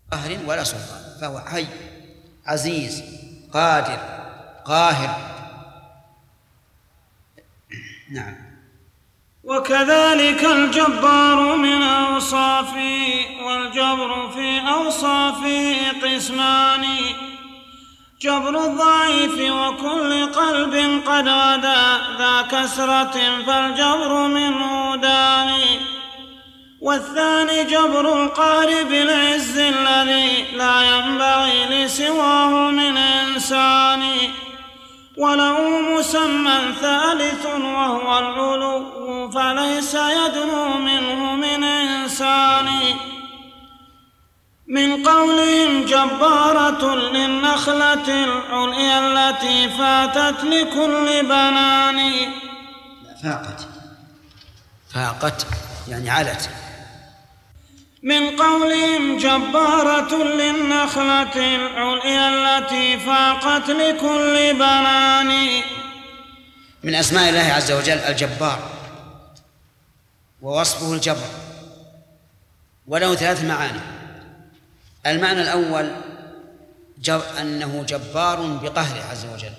قهر ولا سلطان، فهو حي عزيز قادر قاهر. نعم. وكذلك الجبار من أوصافه، والجبر في أوصافه قسمان: جبر الضعيف وكل قلب قد غدا ذا كسرة فالجبر منه داني، والثاني جبر القهر بالعز الذي لا ينبغي لسواه من إنسان، وله مسمى ثالث وهو العلو فليس يدنو منه من إنسان. من قولهم جبارة للنخلة العليا التي فاتت لكل بنان. فاقت يعني علت. من قولهم جبارة للنخلة العليا التي فاقت لكل بنان. من أسماء الله عز وجل الجبار، ووصفه الجبر، وله 3 معاني. المعنى الأول أنه جبار بقهره عز وجل،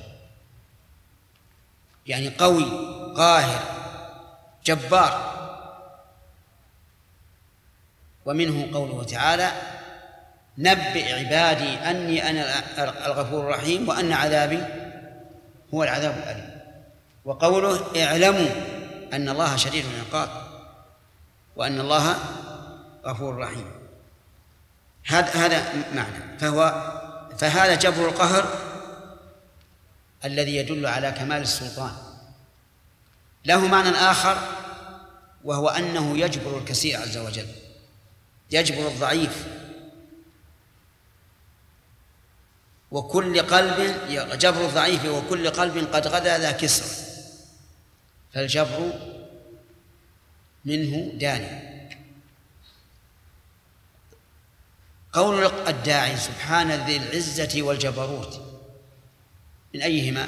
يعني قوي قاهر جبار. ومنه قوله تعالى: نبئ عبادي أني أنا الغفور الرحيم وأن عذابي هو العذاب الأليم. وقوله: اعلموا أن الله شديد العقاب وأن الله غفور رحيم. هذا معنى. فهذا جبر القهر الذي يدل على كمال السلطان. له معنى آخر، وهو أنه يجبر الكثير عز وجل، يجبر الضعيف. وكل قلب جبر الضعيف وكل قلب قد غدا ذا كسر فالجبر منه داني. قول الداعي سبحان ذي العزة والجبروت، من أيهما؟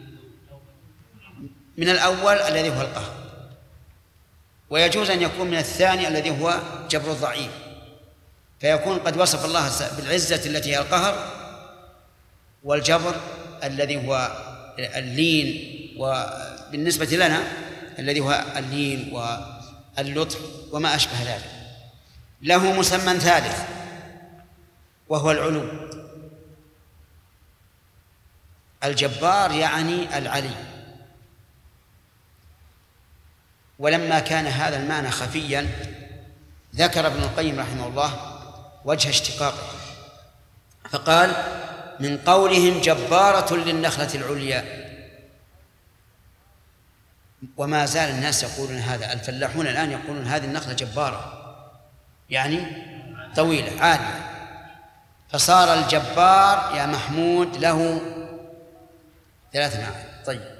من الأول الذي هو القهر، ويجوز أن يكون من الثاني الذي هو جبر الضعيف، فيكون قد وصف الله بالعزة التي هي القهر، والجبر الذي هو اللين، وبالنسبة لنا الذي هو اللين واللطف وما أشبه ذلك. له مسمى ثالث وهو العلو. الجبار يعني العلي. ولما كان هذا المعنى خفيا ذكر ابن القيم رحمه الله وجه اشتقاقه، فقال: من قولهم جبارة للنخلة العليا. وما زال الناس يقولون هذا، الفلاحون الآن يقولون هذه النخلة جبارة، يعني طويلة عالية. فصار الجبار يا محمود له 3 معاني. طيب.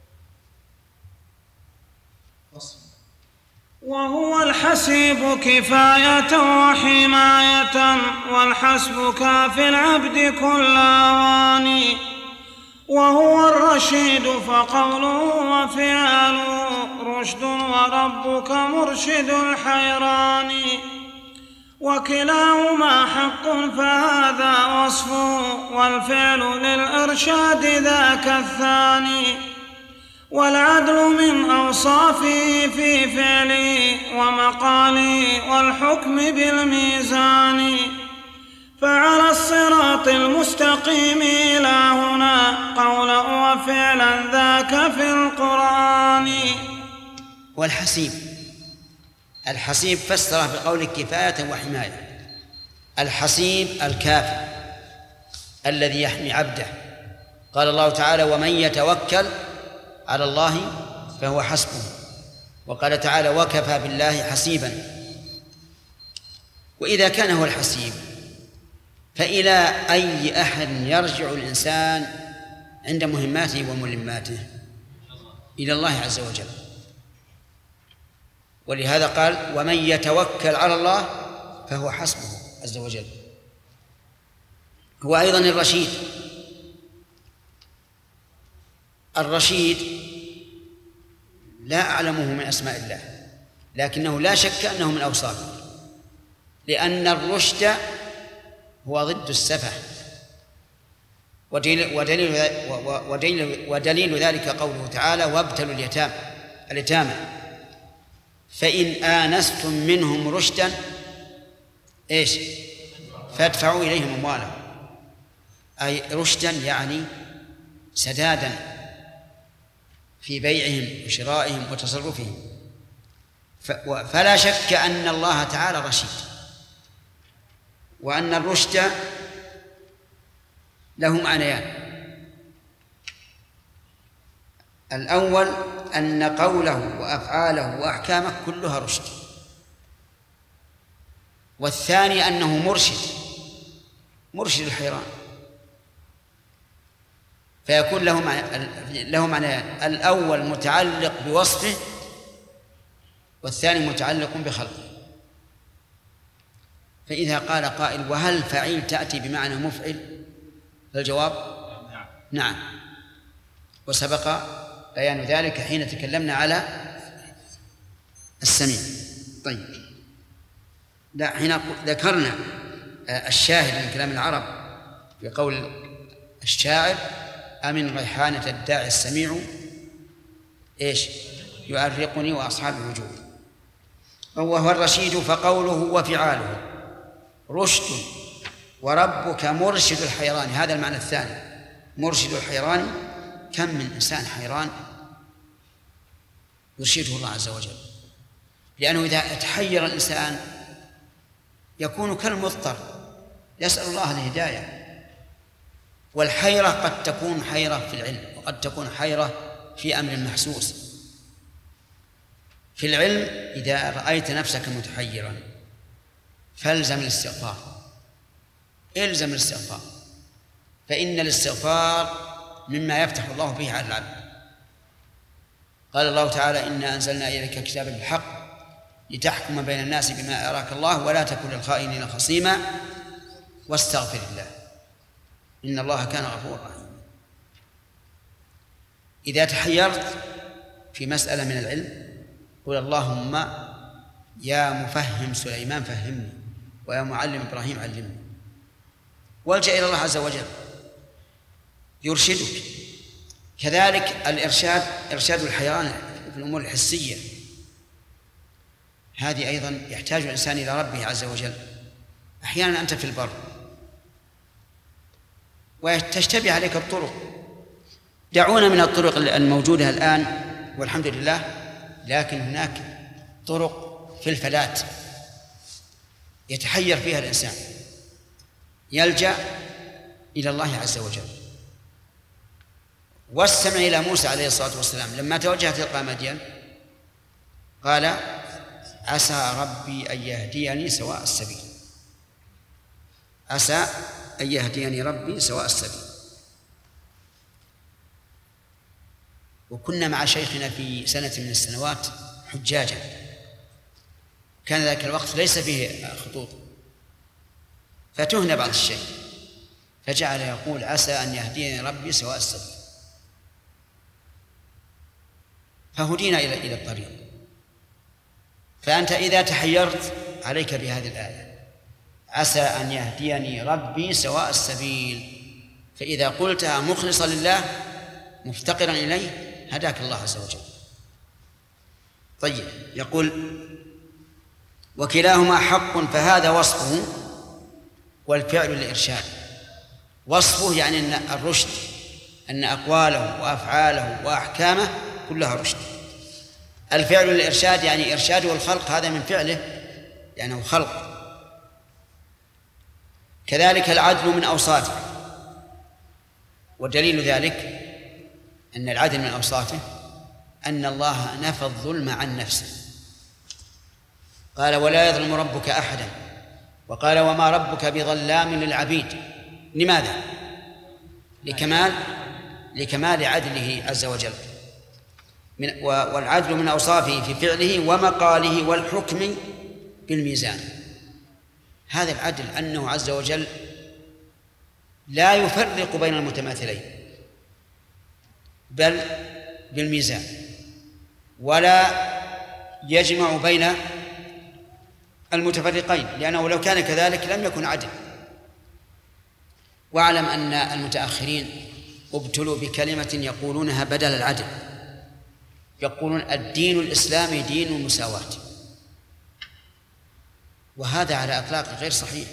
وهو الحسيب كفاية وحماية، والحسب كافي العبد كل أواني. وهو الرشيد فقوله وفعله رشد، وربك مرشد الحيران. وكلاهما حق فهذا وصفه، والفعل للإرشاد ذاك الثاني. والعدل من أوصافه في فعله ومقاله، والحكم بالميزان. فعلى الصراط المستقيم إلى هنا قولا وفعلا ذاك في القرآن. والحسيب، الحسيب فسره بقول كفاية وحماية. الحسيب الكافي الذي يحمي عبده. قال الله تعالى: ومن يتوكل على الله فهو حسبه. وقال تعالى: وكفى بالله حسيبا. وإذا كان هو الحسيب فإلى أي أحد يرجع الإنسان عند مهماته وملماته؟ إلى الله عز وجل. ولهذا قال: ومن يتوكل على الله فهو حسبه عز وجل. هو أيضا الرشيد. الرشيد لا أعلمه من أسماء الله، لكنه لا شك أنه من أوصافه، لأن الرشد هو ضد السفه. ودليل ذلك قوله تعالى: وابتلوا اليتامى فإن آنستم منهم رشدا فادفعوا إليهم أموالهم. أي رشدا يعني سدادا في بيعهم وشرائهم وتصرفهم. فلا شك أن الله تعالى رشيد، وأن الرشد له معنيان: الأول أن قوله وأفعاله وأحكامه كلها رشد، والثاني أنه مرشد الحيران. فيكون له معنيان: الأول متعلق بوصفه، والثاني متعلق بخلقه. فإذا قال قائل: وهل فعيل تأتي بمعنى مفعل؟ فالجواب نعم، وسبق بيان ذلك حين تكلمنا على السميع. طيب، لا، حين ذكرنا الشاهد من كلام العرب في قول الشاعر: أمن ريحانة الداعي السميع يعرقني وأصحاب الوجوه. وهو الرشيد، فقوله وفعاله رشد، وربك مرشد الحيران. هذا المعنى الثاني، مرشد الحيران. كم من إنسان حيران يرشده الله عز وجل، لأنه إذا تحير الإنسان يكون كالمضطر يسأل الله الهداية. والحيرة قد تكون حيرة في العلم، وقد تكون حيرة في أمر محسوس. في العلم إذا رأيت نفسك متحيرا فالزم الاستغفار، الزم الاستغفار، فإن الاستغفار مما يفتح الله به على العبد. قال الله تعالى: إنا أنزلنا إليك كتابا بالحق لتحكم بين الناس بما أراك الله ولا تكن للخائنين خصيما واستغفر الله إن الله كان غفورا رحيما. إذا تحيرت في مسألة من العلم قل: اللهم يا مفهم سليمان فهمني، ويا معلم إبراهيم علمني. والجأ إلى الله عز وجل يرشدك. كذلك الإرشاد، إرشاد الحيران في الأمور الحسية، هذه أيضا يحتاج الإنسان إلى ربه عز وجل. أحيانا أنت في البر وتشتبه عليك الطرق، دعونا من الطرق الموجودة الآن والحمد لله، لكن هناك طرق في الفلات يتحير فيها الإنسان، يلجأ إلى الله عز وجل. واستمع إلى موسى عليه الصلاة والسلام لما توجه تلقى مدين قال: عسى ربي أن يهديني سواء السبيل. عسى أن يهديني ربي سواء السبيل. وكنا مع شيخنا في سنة من السنوات حجاجا، كان ذاك الوقت ليس فيه خطوط، فتهنا بعض الشيء، فجعل يقول: عسى أن يهديني ربي سواء السبيل. فهدينا إلى الطريق. فأنت إذا تحيرت عليك بهذه الآية: عسى أن يهديني ربي سواء السبيل. فإذا قلتها مخلصا لله مفتقرا إليه هداك الله عز وجل. طيب، يقول: وكلاهما حق، فهذا وصفه والفعل للإرشاد. وصفه يعني أن الرشد، أن أقواله وأفعاله وأحكامه كلها رشد. الفعل للإرشاد يعني إرشاده الخلق، هذا من فعله لأنه خلق. كذلك العدل من أوصافه، ودليل ذلك أن العدل من أوصافه أن الله نفى الظلم عن نفسه، قال: ولا يظلم ربك أحدا، وقال: وما ربك بظلام للعبيد. لماذا؟ لكمال عدله عز وجل. والعدل من أوصافه في فعله ومقاله والحكم بالميزان. هذا العدل أنه عز وجل لا يفرق بين المتماثلين بل بالميزان، ولا يجمع بين المتفرقين، لأنه لو كان كذلك لم يكن عدل. واعلم أن المتأخرين ابتلوا بكلمة يقولونها بدل العدل، يقولون الدين الإسلامي دين المساواة، وهذا على إطلاق غير صحيح.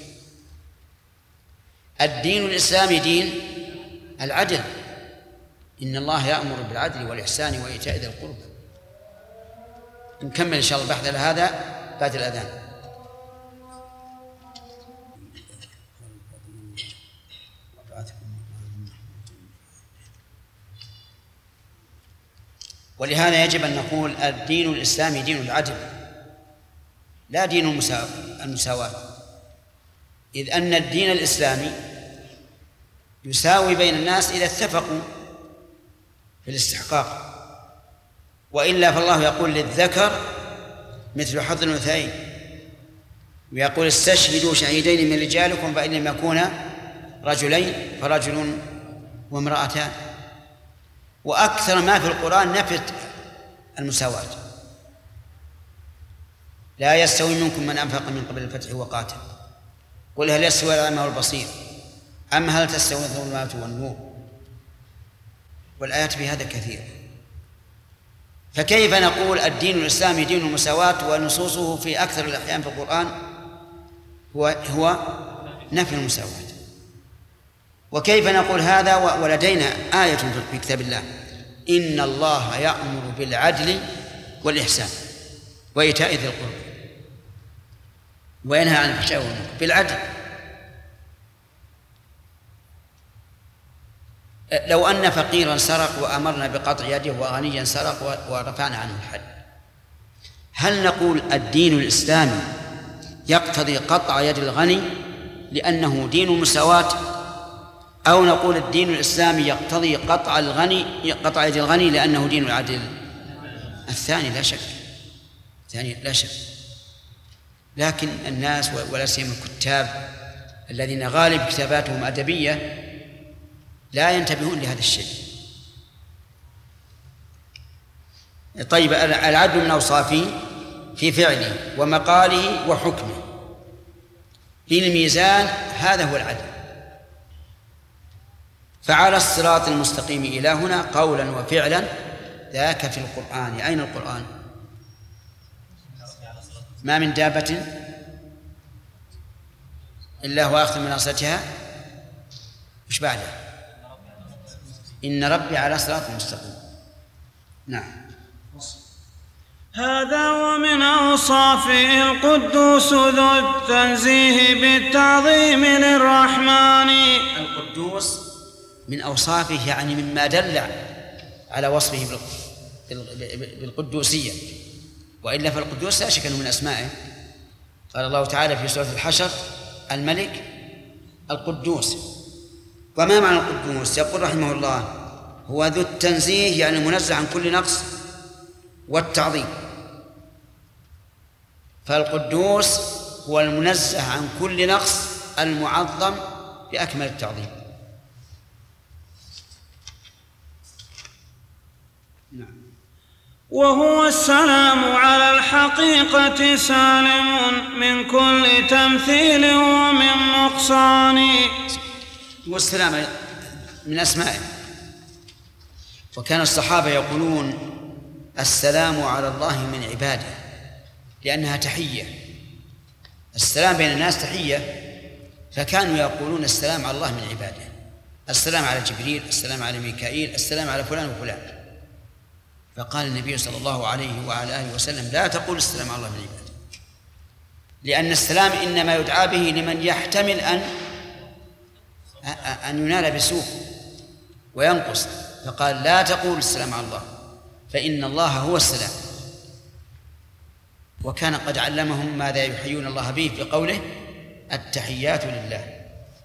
الدين الإسلامي دين العدل، إن الله يأمر بالعدل والإحسان وإيتاء ذي القربى. نكمل إن شاء الله البحث على هذا بعد الأذان. ولهذا يجب أن نقول الدين الإسلامي دين العدل لا دين المساواة، إذ أن الدين الإسلامي يساوي بين الناس إذا اتفقوا في الاستحقاق، وإلا فالله يقول للذكر مثل حظ الأنثيين، ويقول استشهدوا شهيدين من رجالكم فإن لم يكونا رجلين فرجل وامرأتان. وأكثر ما في القرآن نفت المساواة، لا يستوي منكم من أنفق من قبل الفتح وقاتل، قل هل يستوي الأعمى والبصير أم هل تستوي الظلمات والنور، والآيات في هذا كثيرة. فكيف نقول الدين الإسلامي دين المساواة ونصوصه في أكثر الأحيان في القرآن هو نفي المساواة؟ وكيف نقول هذا ولدينا آية في كتاب الله إن الله يأمر بالعدل والإحسان وإيتاء ذي القربى وينهى عن الفحشاء والمنكر بالعدل. لو أن فقيرا سرق وأمرنا بقطع يده وغنيا سرق ورفعنا عنه الحد، هل نقول الدين الإسلامي يقتضي قطع يد الغني لأنه دين المساواة، أو نقول الدين الإسلامي يقتضي قطع يد الغني لأنه دين العدل؟ الثاني لا شك، الثاني لا شك. لكن الناس ولا سيما الكتاب الذين غالب كتاباتهم أدبية لا ينتبهون لهذا الشيء. طيب، العدل من أوصافه في فعله ومقاله وحكمه بالميزان، هذا هو العدل. فعلى الصراط المستقيم إلى هنا قولا وفعلا، ذاك في القرآن. أين القرآن؟ ما من دابة إلا هو آخذ من ناصيتها، وش بعده؟ إن ربي على صراط مستقيم. نعم. هذا ومن أوصافه القدوس ذو التنزيه بالتعظيم للرحمن. القدوس من أوصافه يعني مما دل على وصفه بالقدوسية، وإلا فالقدوس لا شك أنه من أسمائه. قال الله تعالى في سورة الحشر الملك القدوس. وما معنى القدوس؟ يقول رحمه الله هو ذو التنزيه يعني منزه عن كل نقص والتعظيم. فالقدوس هو المنزه عن كل نقص المعظم بأكمل التعظيم. نعم. وهو السلام على الحقيقة سالم من كل تمثيل ومن نقصان. والسلام من أسمائه، وكان الصحابة يقولون السلام على الله من عباده لأنها تحية، السلام بين الناس تحية، فكانوا يقولون السلام على الله من عباده، السلام على جبريل، السلام على ميكائيل، السلام على فلان وفلان. فقال النبي صلى الله عليه وعلى آله وسلم لا تقول السلام على الله من عباده، لأن السلام إنما يدعى به لمن يحتمل أن ينال بسوء وينقص، فقال لا تقول السلام على الله فإن الله هو السلام. وكان قد علمهم ماذا يحيون الله به في قوله التحيات لله.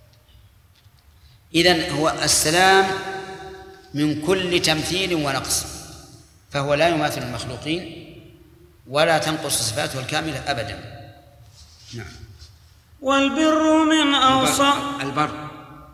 إذن هو السلام من كل تمثيل ونقص، فهو لا يماثل المخلوقين ولا تنقص صفاته الكاملة أبدا. نعم. والبر من أوصاف البر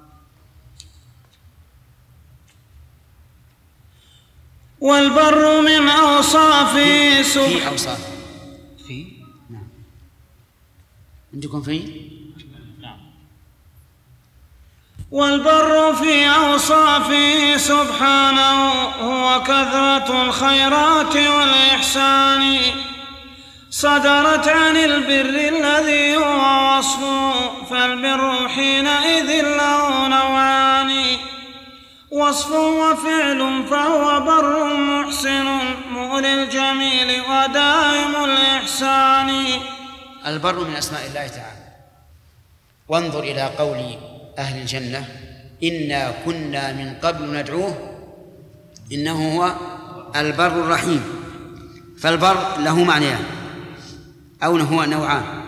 والبر من أوصافه في أوصافه في نعم. عندكم في؟ نعم. والبر في أوصافه سبحانه هو كثرة الخيرات والإحسان، صدرت عن البر الذي هو وصفه، فالبر حينئذ له نوعان، وصف وفعل، فهو بر محسن مؤلي الجميل ودائم الإحسان. البر من أسماء الله تعالى. وانظر إلى قول أهل الجنة: إنا كنا من قبل ندعوه إنه هو البر الرحيم. فالبر له معنيان أو هو نوعان: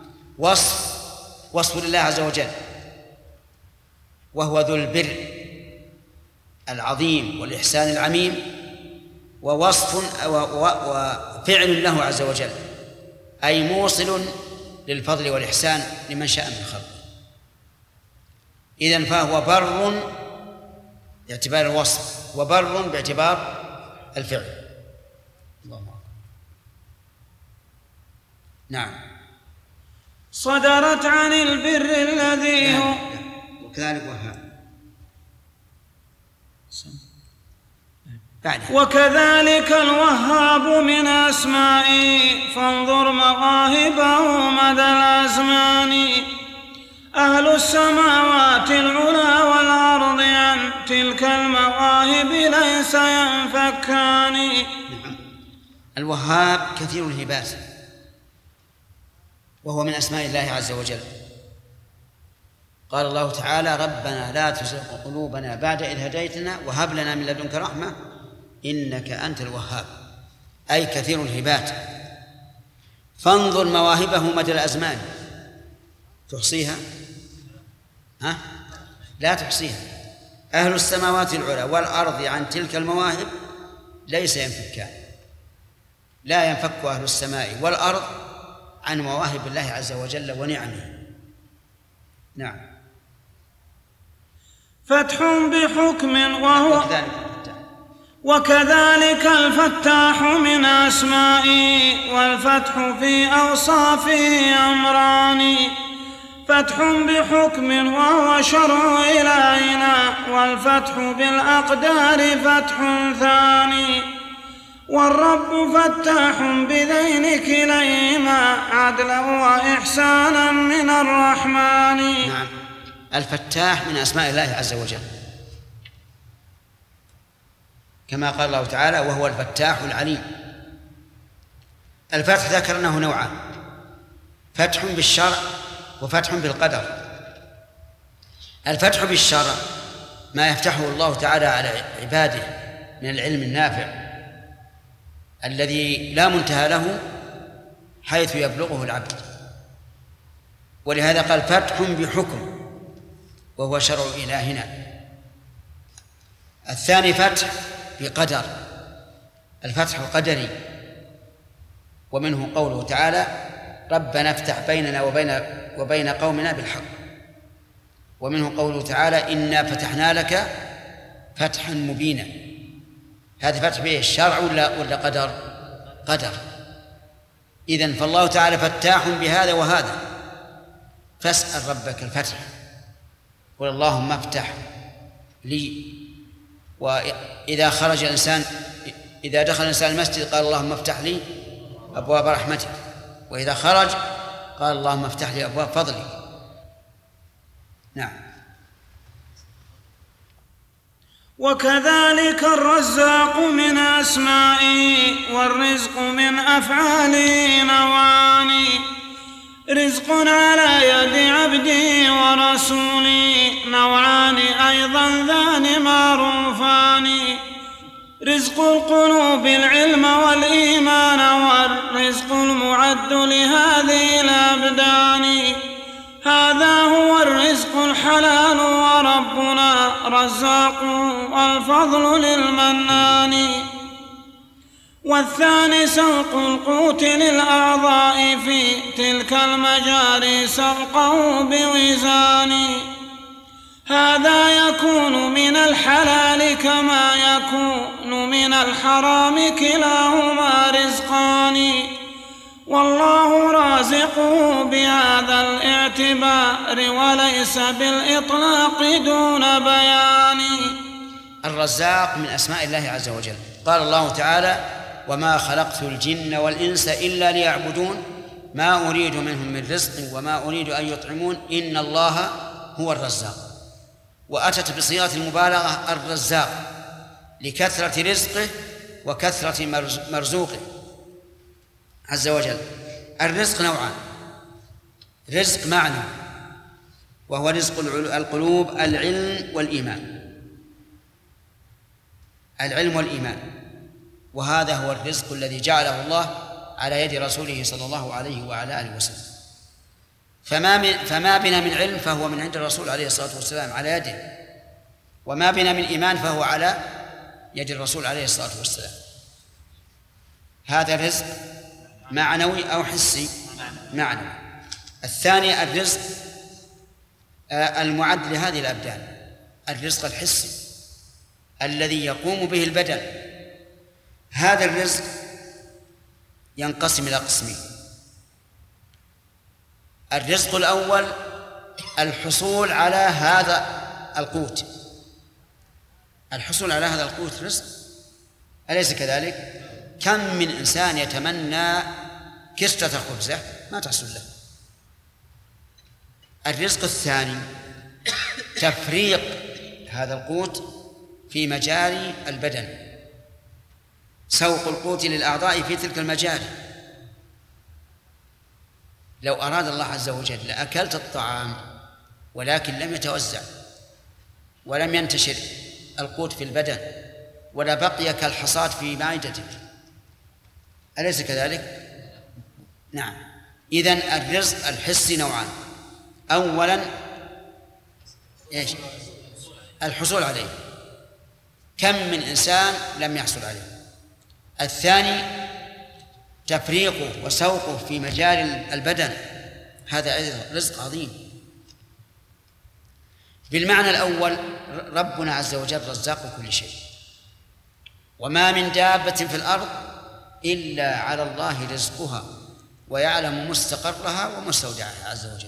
وصف لله عز وجل وهو ذو البر العظيم والإحسان العميم، وفعل له عز وجل، أي موصل للفضل والإحسان لمن شاء من خلقه. إذن فهو بر باعتبار الوصف وبر باعتبار الفعل. اللهم نعم. صدرت عن البر الذي هو وكذلك وهاب. وكذلك الوهاب من أسمائه، فانظر مواهبه مدى الأزمان. أهل السماوات العلى والأرض عن تلك المواهب ليس ينفكان. الوهاب كثير الهبات، وهو من أسماء الله عز وجل. قال الله تعالى: ربنا لا تزغ قلوبنا بعد إذ هديتنا وهب لنا من لدنك رحمة إنك أنت الوهاب، أي كثير الهبات. فانظر مواهبه مدى الأزمان، تحصيها؟ لا تحصيها. أهل السماوات العلى والأرض عن تلك المواهب ليس ينفكان، لا ينفك أهل السماء والأرض عن مواهب الله عز وجل ونعمه. نعم. فتح بحكم وهو وكذلك الفتاح من أسمائه، والفتح في أوصافه أمران: فتح بحكم وهو شرع إلهنا، والفتح بالأقدار فتح ثاني. والرب فتاح بذين كليهما عدلا وإحسانا من الرحمن. نعم. الفتاح من أسماء الله عز وجل، كما قال الله تعالى: وهو الفتاح العليم. الفتح ذكرناه نوعان: فتح بالشرع وفتح بالقدر. الفتح بالشرع ما يفتحه الله تعالى على عباده من العلم النافع الذي لا منتهى له حيث يبلغه العبد، ولهذا قال: فتح بحكم وهو شرع إلهنا. الثاني فتح بقدر، الفتح القدري، ومنه قوله تعالى: ربنا افتح بيننا وبين قومنا بالحق. ومنه قوله تعالى: إنا فتحنا لك فتحا مبينا. هذا فتح به الشرع ولا قدر؟ قدر. إذن فالله تعالى فتاح بهذا وهذا، فاسأل ربك الفتح، قل اللهم افتح لي. وإذا خرج الإنسان، إذا دخل الإنسان المسجد قال: اللهم افتح لي أبواب رحمتك، وإذا خرج قال: اللهم افتح لي أبواب فضلك. نعم. وكذلك الرزاق من أسمائه، والرزق من أفعاله نوعان: رزق على يد عبده ورسوله نوعان أيضا ذان معروفان: رزق القلوب العلم والإيمان، والرزق المعد لهذه الأبدان. هذا هو الرزق الحلال، وربنا رزاق والفضل للمنان. والثاني سوق القوت للأعضاء في تلك المجاري سوقه بوزان. هذا يكون من الحلال كما يكون من الحرام، كلاهما رزقان. والله رازقه بهذا الاعتبار وليس بالإطلاق دون بيان. الرزاق من أسماء الله عز وجل. قال الله تعالى: وما خلقت الجن والإنس إلا ليعبدون ما أريد منهم من رزق وما أريد أن يطعمون إن الله هو الرزاق. وأتت بصيغة المبالغة الرزاق لكثرة رزقه وكثرة مرزوقه عز وجل. الرزق نوعان: رزق معنوي وهو رزق القلوب، العلم والإيمان، العلم والإيمان، وهذا هو الرزق الذي جعله الله على يد رسوله صلى الله عليه وعلى آله وسلم. فما بنا من علم فهو من عند الرسول عليه الصلاة والسلام على يده، وما بنا من إيمان فهو على يد الرسول عليه الصلاة والسلام. هذا الرزق معنوي أو حسي؟ معنوي. الثاني الرزق المعد لهذه الأبدان، الرزق الحسي الذي يقوم به البدن. هذا الرزق ينقسم إلى قسمين: الرزق الأول الحصول على هذا القوت. الحصول على هذا القوت رزق، أليس كذلك؟ كم من إنسان يتمنى كسرة خبزة ما تحصل له. الرزق الثاني تفريق هذا القوت في مجاري البدن، سوق القوت للأعضاء في تلك المجاري. لو أراد الله عز وجل لأكلت الطعام ولكن لم يتوزع ولم ينتشر القوت في البدن ولا بقي كالحصاد في معدتك، أليس كذلك؟ نعم. إذن الرزق الحسي نوعان: أولا إيش؟ الحصول عليه، كم من إنسان لم يحصل عليه. الثاني تفريقه وسوقه في مجال البدن، هذا رزق عظيم. بالمعنى الأول ربنا عز وجل رزاق كل شيء، وما من دابة في الأرض إلا على الله رزقها ويعلم مستقرها ومستودعها عز وجل.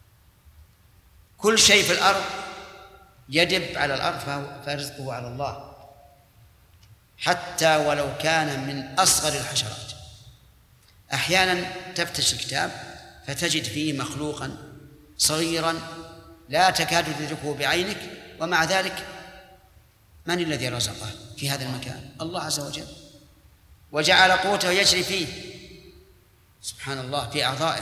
كل شيء في الأرض يدب على الأرض فرزقه على الله، حتى ولو كان من أصغر الحشرات. أحيانا تفتش الكتاب فتجد فيه مخلوقا صغيرا لا تكاد تدركه بعينك، ومع ذلك من الذي رزقه في هذا المكان؟ الله عز وجل، وجعل قوته يجري فيه سبحان الله في أعضائه.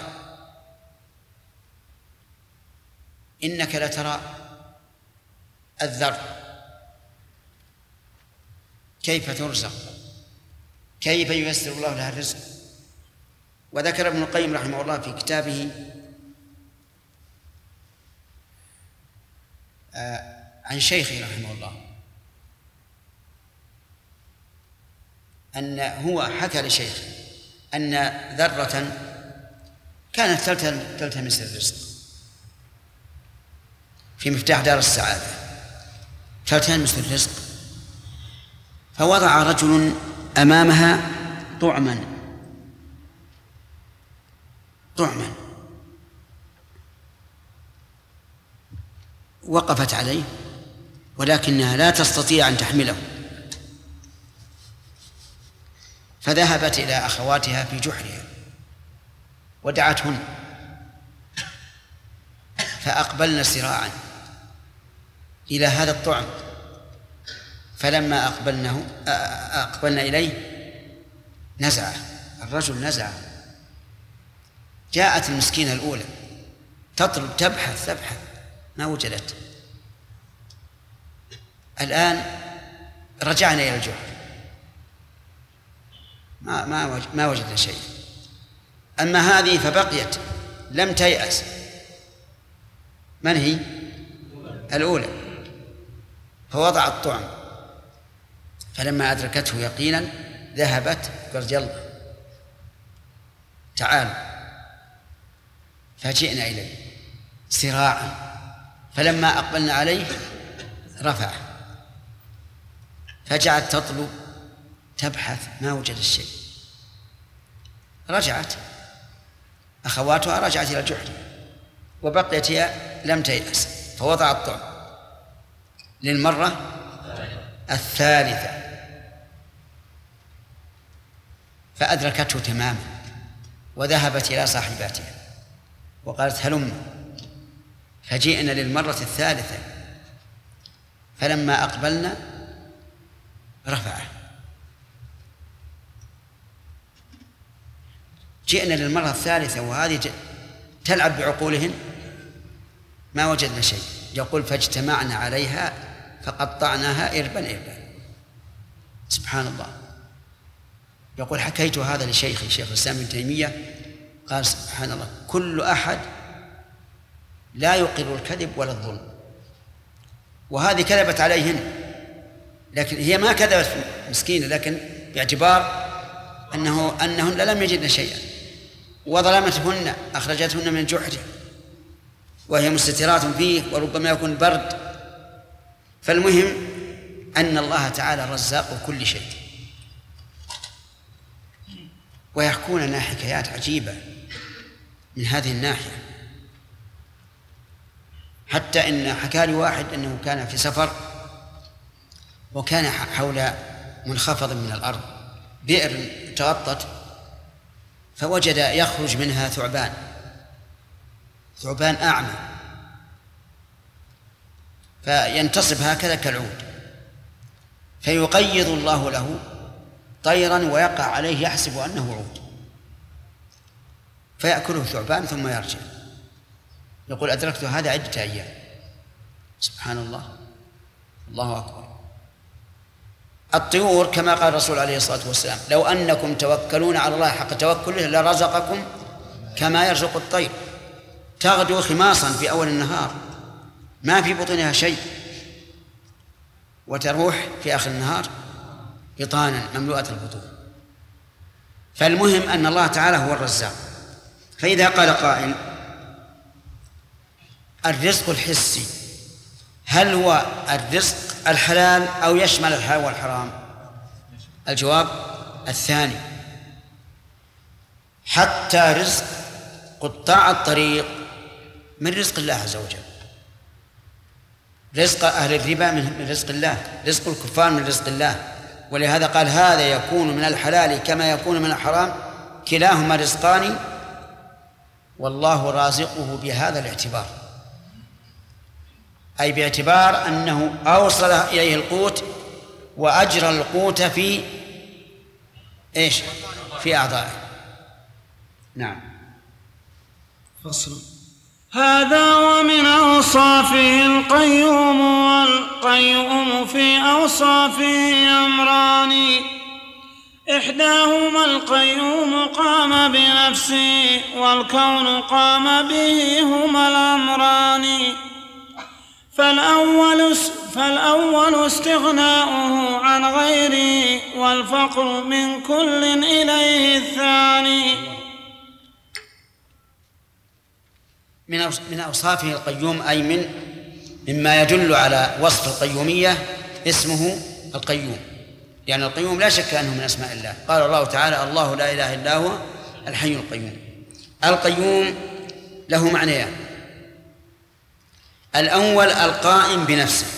إنك لترى الذر كيف ترزق، كيف ييسر الله لها الرزق. وذكر ابن القيم رحمه الله في كتابه عن شيخه رحمه الله أن هو حكى لشيخه أن ذرة كانت تلتمس الرزق في مفتاح دار السعادة، تلتمس الرزق، فوضع رجل أمامها طعما وقفت عليه ولكنها لا تستطيع أن تحمله، فذهبت إلى أخواتها في جحرها ودعتهن فأقبلن سراعا إلى هذا الطعم، فلما أقبلنا إليه نزعه الرجل، نزعه. جاءت المسكينة الأولى تطلب تبحث ما وجدت. الآن رجعنا إلى الجحر ما وجدنا شيء. أما هذه فبقيت لم تيأس. من هي؟ الأولى. فوضع الطعم، فلما أدركته يقينا ذهبت قالت يلا تعال، فجئنا إليه سراعا، فلما أقبلنا عليه رفع، فجعلت تطلب تبحث ما وجد الشيء. رجعت أخواتها رجعت إلى الجحر، وبقيت هي لم تيأس، فوضع الطعم للمرة الثالثة، فأدركته تماما وذهبت إلى صاحباتها وقالت هلم، فجئنا للمرة الثالثة، فلما أقبلنا رفعه. جئنا للمرة الثالثة وهذه تلعب بعقولهن، ما وجدنا شيء. يقول فاجتمعنا عليها فقطعناها إربا. سبحان الله. يقول حكيت هذا لشيخي شيخ الإسلام ابن تيمية، قال سبحان الله، كل أحد لا يقر الكذب ولا الظلم، وهذه كذبت عليهن، لكن هي ما كذبت مسكينة، لكن باعتبار أنهن لم يجدن شيئا، وظلمتهن أخرجتهن من الجحر وهي مستترات فيه وربما يكون برد. فالمهم أن الله تعالى رزاق كل شيء. ويحكون لنا حكايات عجيبة من هذه الناحية، حتى إن حكى لي واحد أنه كان في سفر وكان حول منخفض من الأرض بئر تغطت، فوجد يخرج منها ثعبان أعمى، فينتصب هكذا كالعود، فيقيض الله له طيرا ويقع عليه يحسب أنه عود، فيأكله الثعبان ثم يرجع. يقول أدركت هذا عدة أيام. سبحان الله، الله أكبر. الطيور كما قال الرسول عليه الصلاة والسلام لو أنكم توكلون على الله حق توكله لرزقكم كما يرزق الطير، تغدو خماصا في أول النهار ما في بطنها شيء، وتروح في آخر النهار بطانا مملوءة البطون. فالمهم أن الله تعالى هو الرزاق. فإذا قال قائل الرزق الحسي هل هو الرزق الحلال أو يشمل الحلال والحرام؟ الجواب الثاني. حتى رزق قطاع الطريق من رزق الله عز وجل، رزق أهل الربا من رزق الله، رزق الكفار من رزق الله. ولهذا قال هذا يكون من الحلال كما يكون من الحرام، كلاهما رزقان والله رازقه بهذا الاعتبار، أي باعتبار أنه أوصل إليه القوت وأجرى القوت في إيش؟ في أعضائه. نعم. فصل. هذا ومن أوصافه القيوم، والقيوم في أوصافه أمران، إحداهما القيوم قام بنفسه، والكون قام به، هما الأمران. فالأول استغناؤه عن غيره، والفقر من كل إليه الثاني. من أوصافه القيوم أي مما يدل على وصف القيومية اسمه القيوم، يعني القيوم لا شك أنه من أسماء الله. قال الله تعالى الله لا إله إلا هو الحي القيوم. القيوم له معنيان: الأول القائم بنفسه،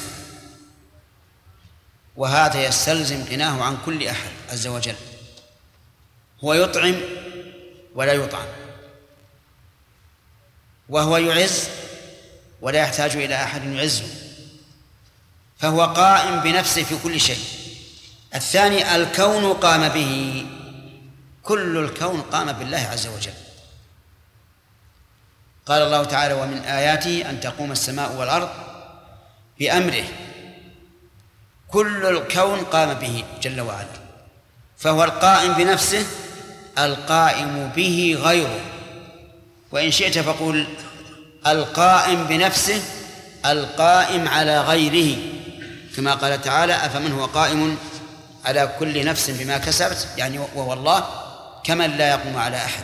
وهذا يستلزم غناه عن كل أحد عز وجل، هو يطعم ولا يطعم، وهو يعز ولا يحتاج إلى أحد يعزه، فهو قائم بنفسه في كل شيء. الثاني الكون قام به، كل الكون قام بالله عز وجل. قال الله تعالى ومن آياته أن تقوم السماء والأرض بأمره، كل الكون قام به جل وعلا، فهو القائم بنفسه القائم به غيره، وإن شئت فقل القائم بنفسه القائم على غيره، كما قال تعالى أفمن هو قائم على كل نفس بما كسبت، يعني وهو الله، كمن لا يقوم على أحد.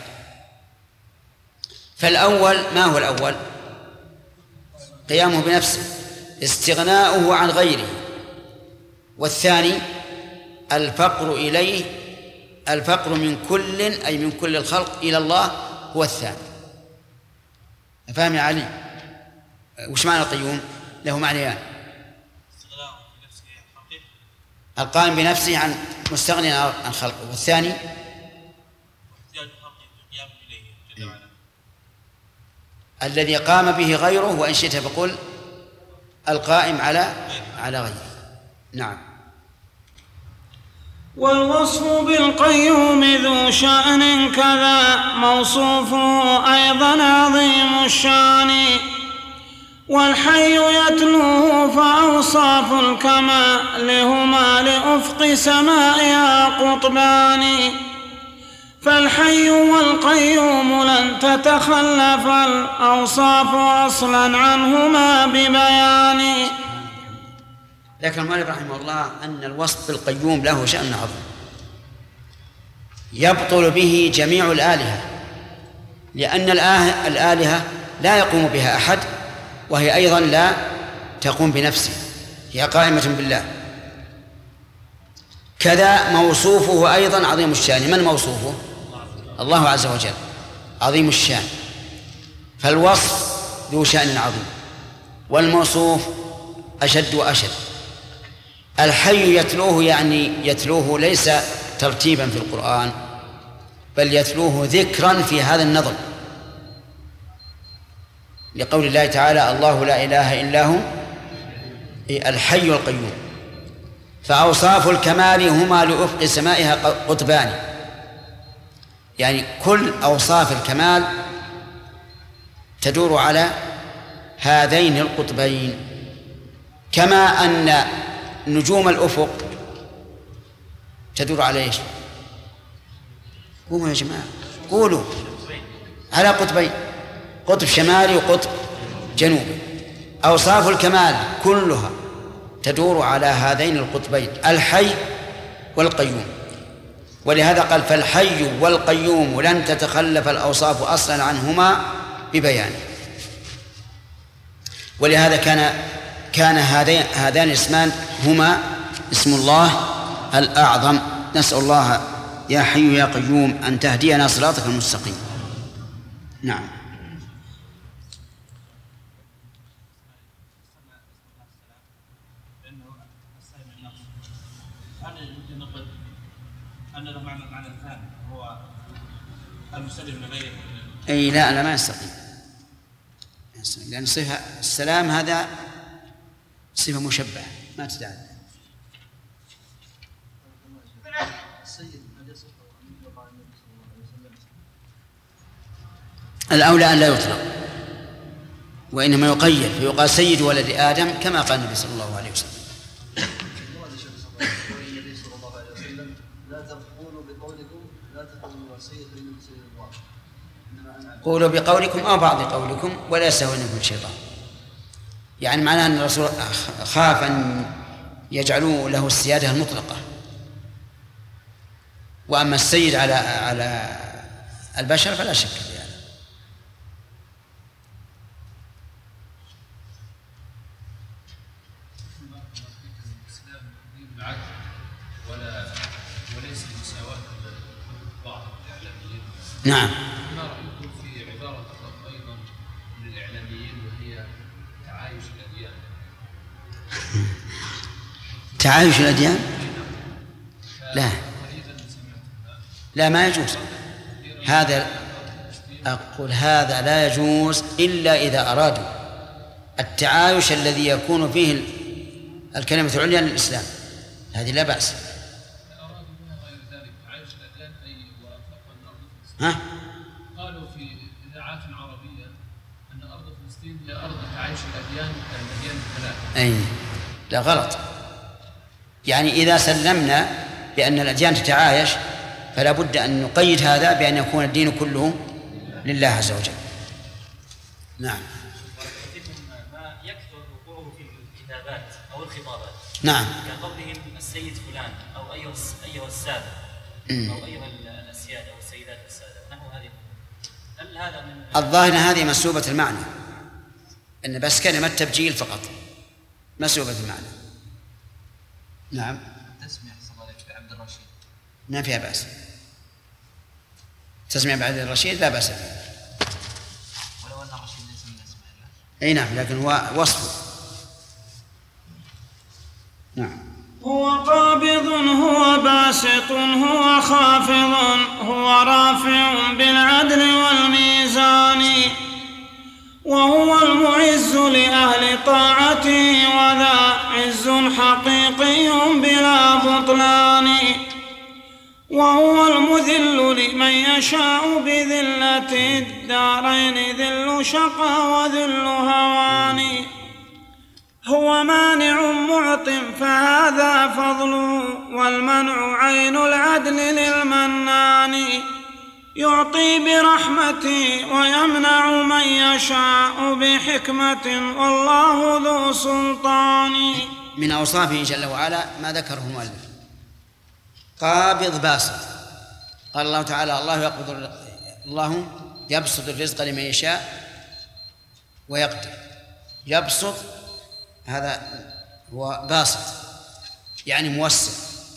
فالأول ما هو الأول؟ قيامه بنفسه، استغناؤه عن غيره. والثاني الفقر إليه، الفقر من كل أي من كل الخلق إلى الله هو الثاني. فهم يا علي؟ وش معنى القيوم؟ له معنيان: القائم بنفسه عن مستغني عن خلقه، والثاني الذي قام به غيره، وإن شئت فقل القائم على غيره. نعم. والوصف بالقيوم ذو شأن كذا موصوفه أيضا عظيم الشان، والحي يتلوه فأوصاف الكمال هما لأفق سمائها قطبان، فالحي والقيوم لن تتخلف الأوصاف أصلا عنهما ببيان. ذكر المؤلف رحمه الله أن الوصف بالقيوم له شأن عظيم يبطل به جميع الآلهة، لأن الآلهة لا يقوم بها أحد، وهي أيضا لا تقوم بنفسه، هي قائمة بالله. كذا موصوفه أيضا عظيم الشان. من موصوفه؟ الله عز وجل عظيم الشان، فالوصف ذو شأن عظيم، والموصوف أشد وأشد. الحي يتلوه يعني يتلوه ليس ترتيبا في القرآن، بل يتلوه ذكرا في هذا النظم، لقول الله تعالى: الله لا إله إلا هو الحي القيوم. فأوصاف الكمال هما لأفق سمائها قطبان، يعني كل أوصاف الكمال تدور على هذين القطبين، كما أن نجوم الأفق تدور على إيش؟ قولوا يا جماعة، قولوا. على قطبين، قطب شمالي وقطب جنوبي. أوصاف الكمال كلها تدور على هذين القطبين، الحي والقيوم. ولهذا قال: فالحي والقيوم لن تتخلف الأوصاف أصلا عنهما ببيان. ولهذا كان هذان الاسمان هما اسم الله الأعظم. نسأل الله يا حي يا قيوم أن تهدينا صراطك المستقيم. نعم. أي لا ما يستقيم، لأن صفة السلام هذا صفة مشبهة ما تدعى. الأولى أن لا يطلق، وإنما يقيد، فيقال: سيد ولد آدم، كما قال النبي صلى الله عليه وسلم. قولوا بقولكم أو بعض قولكم ولا يستهونكم الشيطان. يعني معناه أن الرسول خاف أن يجعلوا له السيادة المطلقة. وأما السيد على البشر فلا شك في هذا. وليس المساواة بعض الإعلاميين. نعم. ما رأيكم في عبارة الرب أيضا للإعلاميين وهي تعايش الأديان؟ تعايش الأديان؟ لا ما يجوز هذا. أقول هذا لا يجوز إلا إذا أرادوا التعايش الذي يكون فيه الكلمة العليا للإسلام، هذه لا بأس. ها؟ قالوا في إذاعات عربية أن أرض فلسطين هي أرض تعايش الأديان الثلاثة. أي لا، غلط. يعني إذا سلمنا بأن الأديان تتعايش فلا بد أن نقيد هذا بأن يكون الدين كله لله عز وجل. نعم. ما يكثر وقوعه في الكتابات أو الخطابات. نعم. كقولهم السيد فلان أو أيها السادة أو أيها الأسياد أو السيدات السادة نحو هذه. هل هذا من الظاهر هذه مسلوبة المعنى، أن بس كلمة تبجيل فقط، مسلوبة المعنى. نعم. تسمية صلى بعبد الرشيد ما فيها بأس. تسمية بعبد الرشيد لا بأس فيها. ولو أن الرشيد ليس من أسماء الله. أي نعم، لكن هو وصف. نعم. هو قابض، هو باسط، هو خافض، هو رافع بالعدل والميزان، وهو المعز لأهل طاعته، وذا عز حقيقي بلا بطلان، وهو المذل لمن يشاء بذلة الدارين، ذل شقى وذل هوان، هو مانع معط فهذا فضله، والمنع عين العدل للمنان، يعطي برحمته ويمنع من يشاء بحكمة، والله ذو سلطان. من أوصافه جل وعلا ما ذكره المؤلف: قابض باسط. قال الله تعالى: الله يبسط الرزق لمن يشاء ويقدر. يبسط هذا هو باسط، يعني موسع.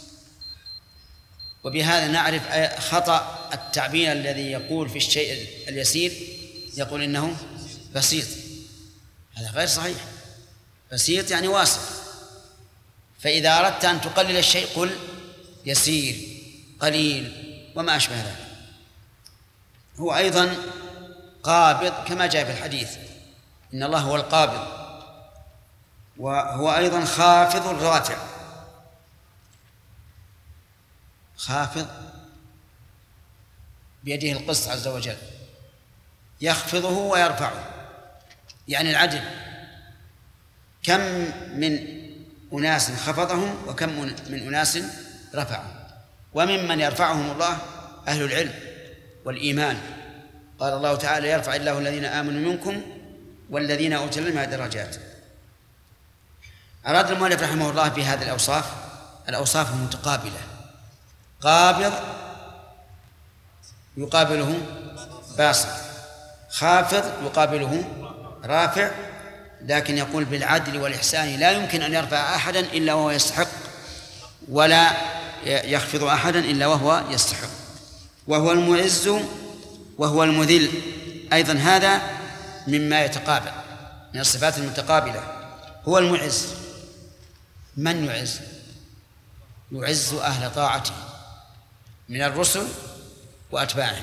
وبهذا نعرف خطأ التعبير الذي يقول في الشيء اليسير يقول إنه بسيط. هذا غير صحيح. بسيط يعني واسع. فإذا أردت أن تقلل الشيء قل يسير، قليل، وما أشبه ذلك. هو أيضا قابض كما جاء في الحديث: إن الله هو القابض. وهو أيضا خافض رافع. خافض بيده القسط عز وجل، يخفضه ويرفعه، يعني العدل. كم من أناس خفضهم وكم من أناس رفعهم. وممن يرفعهم الله أهل العلم والإيمان. قال الله تعالى: يرفع الله الذين آمنوا منكم والذين أوتوا العلم درجات. أراد المؤلف رحمه الله بهذه الأوصاف المتقابلة: قابض يقابله باسط، خافض يقابله رافع، لكن يقول بالعدل والإحسان لا يمكن أن يرفع أحدا إلا وهو يستحق، ولا يخفض أحدا إلا وهو يستحق. وهو المعز وهو المذل أيضا، هذا مما يتقابل من الصفات المتقابلة. هو المعز. من يعز؟ يعز أهل طاعته من الرسل وأتباعهم.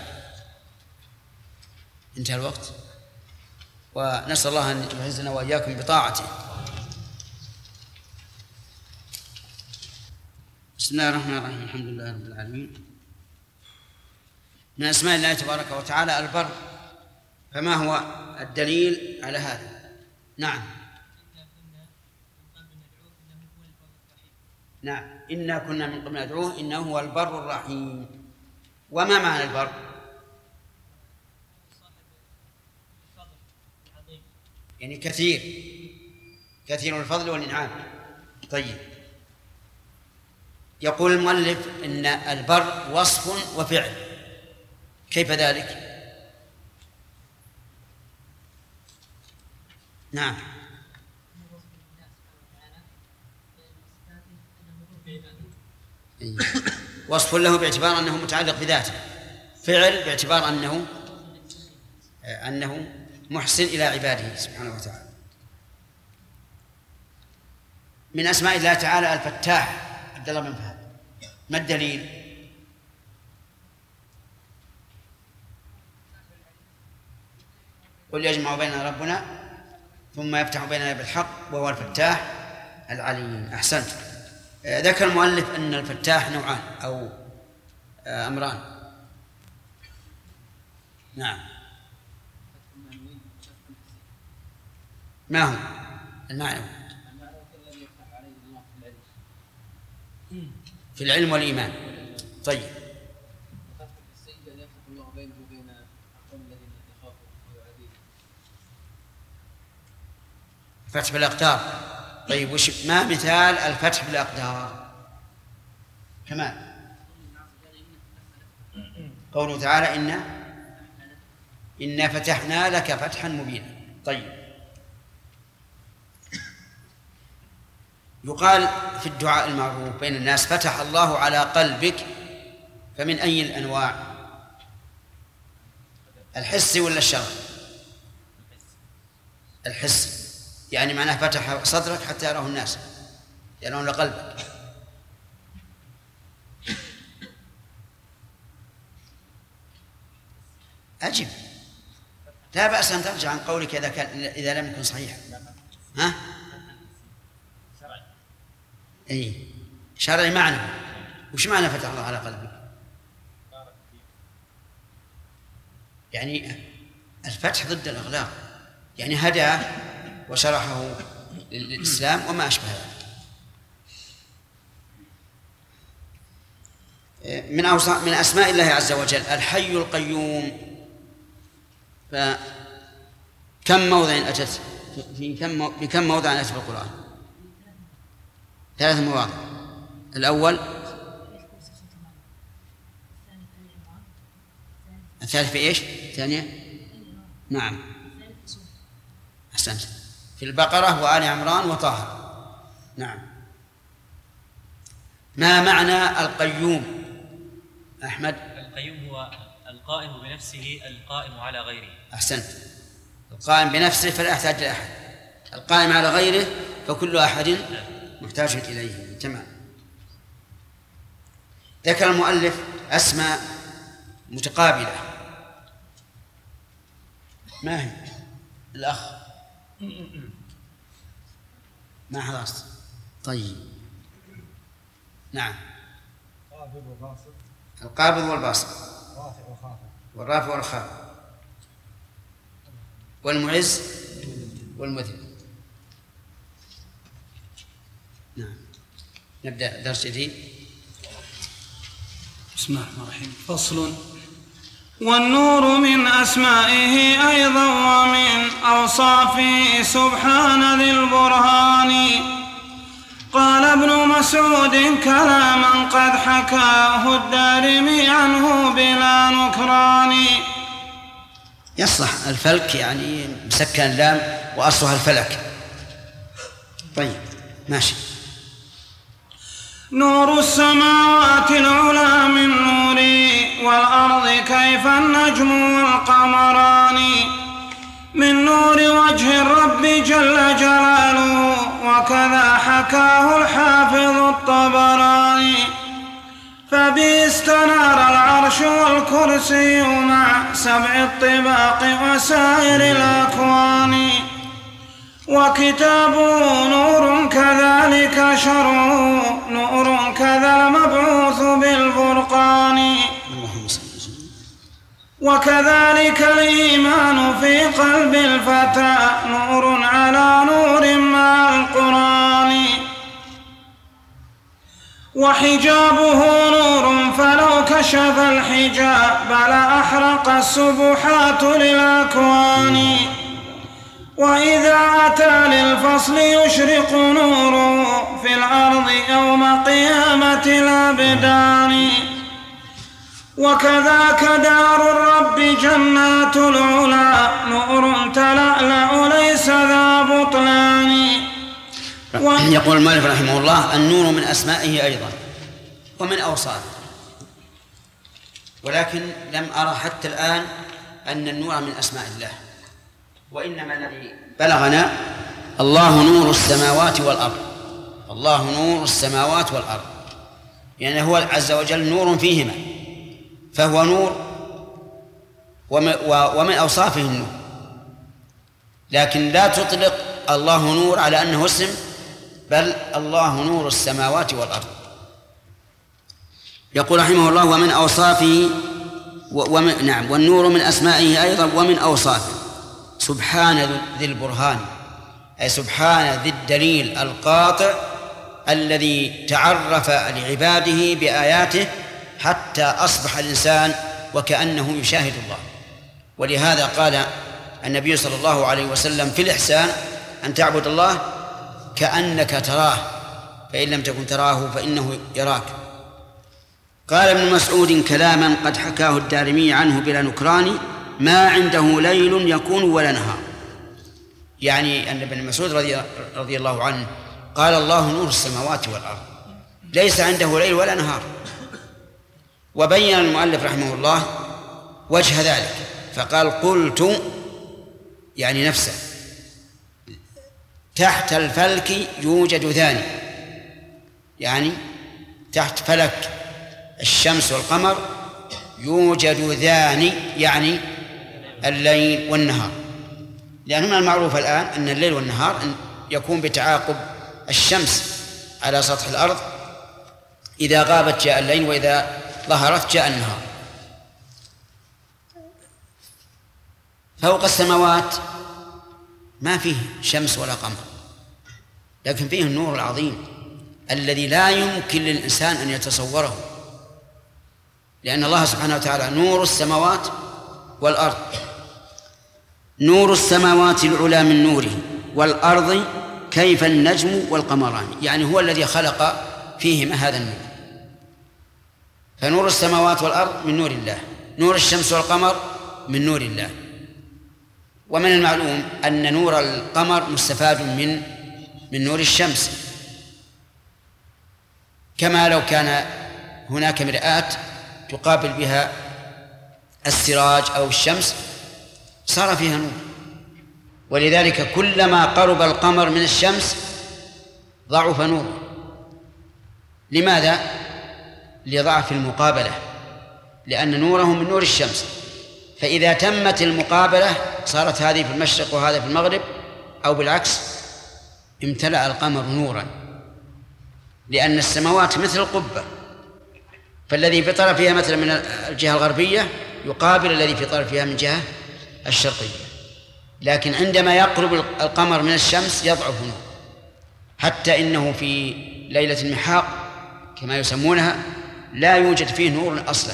انتهى الوقت، ونسأل الله أن يعزنا وإياكم بطاعته. بسم الله الرحمن الرحيم. الحمد لله رب العالمين. من أسماء الله تبارك وتعالى البر، فما هو الدليل على هذا؟ نعم. نعم، إنا كنا من قبل ندعوه إنه هو البر الرحيم. وما معنى البر؟ يعني كثير الفضل والإنعام. طيب، يقول المؤلف إن البر وصف وفعل، كيف ذلك؟ نعم. وصف له باعتبار أنه متعلق بذاته، فعل باعتبار أنه محسن إلى عباده سبحانه وتعالى. من أسماء الله تعالى الفتاح. عبد الله بن فهد، ما الدليل؟ قل يجمع بيننا ربنا ثم يفتح بيننا بالحق وهو الفتاح العليم. أحسنت. ذكر المؤلف أن الفتاح نوعان أو أمران. نعم. ما هو المعنى؟ في العلم والإيمان. طيب، فتح بالأقدار. طيب، ما مثال الفتح بالأقدار؟ كمان قوله تعالى: إنا فتحنا لك فتحا مبينا. طيب، يقال في الدعاء المعروف بين الناس: فتح الله على قلبك، فمن أي الأنواع؟ الحسي ولا الشرعي؟ الحسي، يعني معناه فتح صدرك حتى يراه الناس، يرون قلبك. أجب، لا بأس أن ترجع عن قولك إذا لم يكن صحيحا. ها؟ أي شرعي معنى. وش معنى فتح الله على قلبك؟ يعني الفتح ضد الإغلاق، يعني هداه وشرحه للإسلام وما أشبه ذلك. من أسماء الله عز وجل الحي القيوم. فكم موضع أتت في كم موضع أتت في القرآن؟ 3 مواضع. الأول الثالث في إيش؟ الثانية نعم أحسنت، في البقرة وآل عمران وطه. نعم. ما معنى القيوم أحمد؟ القيوم هو القائم بنفسه القائم على غيره. أحسنت، القائم بنفسه فلا يحتاج لأحد، القائم على غيره فكل أحد محتاج إليه. تمام. ذكر المؤلف أسماء متقابلة. ما هي؟ الأخ ما حضرت. طيب نعم. القابض والباسط، والرافع والخافض، والمعز والمذل. نعم. نبدأ درس جديد. بسم الله الرحمن الرحيم. فصل. والنور من أسمائه أيضا ومن أوصافه سبحان ذي البرهان. قال ابن مسعود كلاما قد حكاه الدارمي عنه بلا نكران. يصلح الفلك يعني مسكن اللام وأصلها الفلك. طيب ماشي. نور السماوات العلى من نوري، والأرض كيف النجم والقمران. من نور وجه الرب جل جلاله، وكذا حكاه الحافظ الطبراني. فبه استنار العرش والكرسي مع 7 الطباق وسائر الأكوان. وكتابه نور كذلك شرعه نور كذا المبعوث بالفرقان. وكذلك الإيمان في قلب الفتى نور على نور مع القرآن. وحجابه نور فلو كشف الحجاب لأحرق السبحات للأكوان. وإذا أتى للفصل يشرق نوره في الأرض يوم قيامة الأبدان. وكذاك دار الرب جنات العلا نور تلألأ ليس ذا بطلان. يقول المؤلف رحمه الله النور من أسمائه أيضا ومن أوصافه، ولكن لم أرى حتى الآن أن النور من أسماء الله، وإنما الذي بلغنا الله نور السماوات والأرض. الله نور السماوات والأرض يعني هو عز وجل نور فيهما، فهو نور ومن أوصافه النور، لكن لا تطلق الله نور على أنه اسم، بل الله نور السماوات والأرض. يقول رحمه الله ومن أوصافه نعم، والنور من أسمائه أيضا ومن أوصافه سبحان ذي البرهان، أي سبحان ذي الدليل القاطع الذي تعرف لعباده بآياته حتى أصبح الإنسان وكأنه يشاهد الله. ولهذا قال النبي صلى الله عليه وسلم في الإحسان أن تعبد الله كأنك تراه فإن لم تكن تراه فإنه يراك. قال ابن مسعود كلاما قد حكاه الدارمي عنه بلا نكران: ما عنده ليل يكون ولا نهار. يعني أن ابن مسعود رضي الله عنه قال الله نور السماوات والأرض، ليس عنده ليل ولا نهار. وبين المؤلف رحمه الله وجه ذلك فقال قلت يعني نفسه، تحت الفلك يوجد ذاني، يعني تحت فلك الشمس والقمر يوجد ذاني، يعني الليل والنهار، لأن من المعروف الآن أن الليل والنهار يكون بتعاقب الشمس على سطح الأرض، إذا غابت جاء الليل وإذا ظهرت جاء النهار. فوق السماوات ما فيه شمس ولا قمر، لكن فيه النور العظيم الذي لا يمكن للإنسان أن يتصوره، لأن الله سبحانه وتعالى نور السماوات والأرض. نور السماوات العلى من نوره، والأرض كيف النجم والقمران، يعني هو الذي خلق فيهما هذا النور. فنور السماوات والأرض من نور الله، نور الشمس والقمر من نور الله. ومن المعلوم أن نور القمر مستفاد من نور الشمس، كما لو كان هناك مرآة تقابل بها السراج أو الشمس صار فيها نور. ولذلك كلما قرب القمر من الشمس ضعف نوره. لماذا؟ لضعف المقابلة، لأن نوره من نور الشمس، فإذا تمت المقابلة صارت هذه في المشرق وهذا في المغرب أو بالعكس امتلأ القمر نورا، لأن السماوات مثل القبة، فالذي في طرفها مثلا من الجهة الغربية يقابل الذي في طرفها من جهة الشرقية، لكن عندما يقرب القمر من الشمس يضعف نور، حتى إنه في ليلة المحاق كما يسمونها لا يوجد فيه نور أصلا.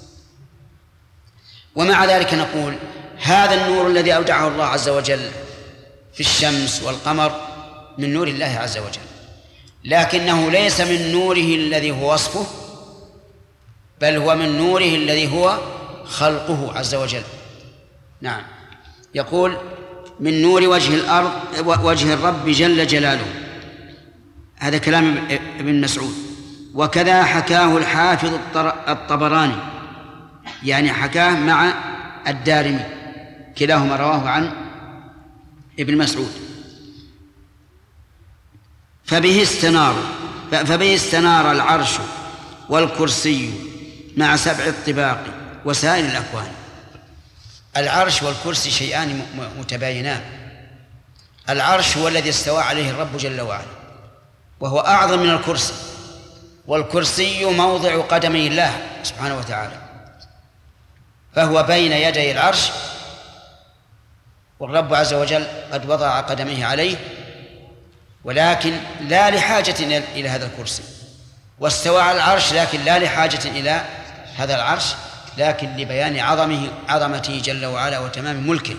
ومع ذلك نقول هذا النور الذي أودعه الله عز وجل في الشمس والقمر من نور الله عز وجل، لكنه ليس من نوره الذي هو وصفه، بل هو من نوره الذي هو خلقه عز وجل. نعم، يقول من نور وجه الرب جل جلاله، هذا كلام ابن مسعود. وكذا حكاه الحافظ الطبراني، يعني حكاه مع الدارمي، كلاهما رواه عن ابن مسعود. فبه استنار العرش والكرسي مع 7 الطباق وسائر الأكوان. العرش والكرسي شيئان متباينان. العرش هو الذي استوى عليه الرب جل وعلا، وهو أعظم من الكرسي، والكرسي موضع قدمي الله سبحانه وتعالى، فهو بين يدي العرش، والرب عز وجل قد وضع قدميه عليه، ولكن لا لحاجة إلى هذا الكرسي. واستوى على العرش لكن لا لحاجة إلى هذا العرش، لكن لبيان عظمته جل وعلا وتمام ملكه.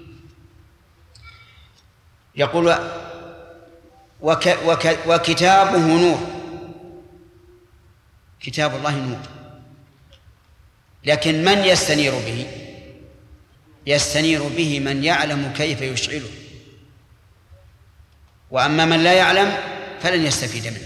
يقول وكتابه نور، كتاب الله نور، لكن من يستنير به؟ يستنير به من يعلم كيف يشعله، وأما من لا يعلم فلن يستفيد منه.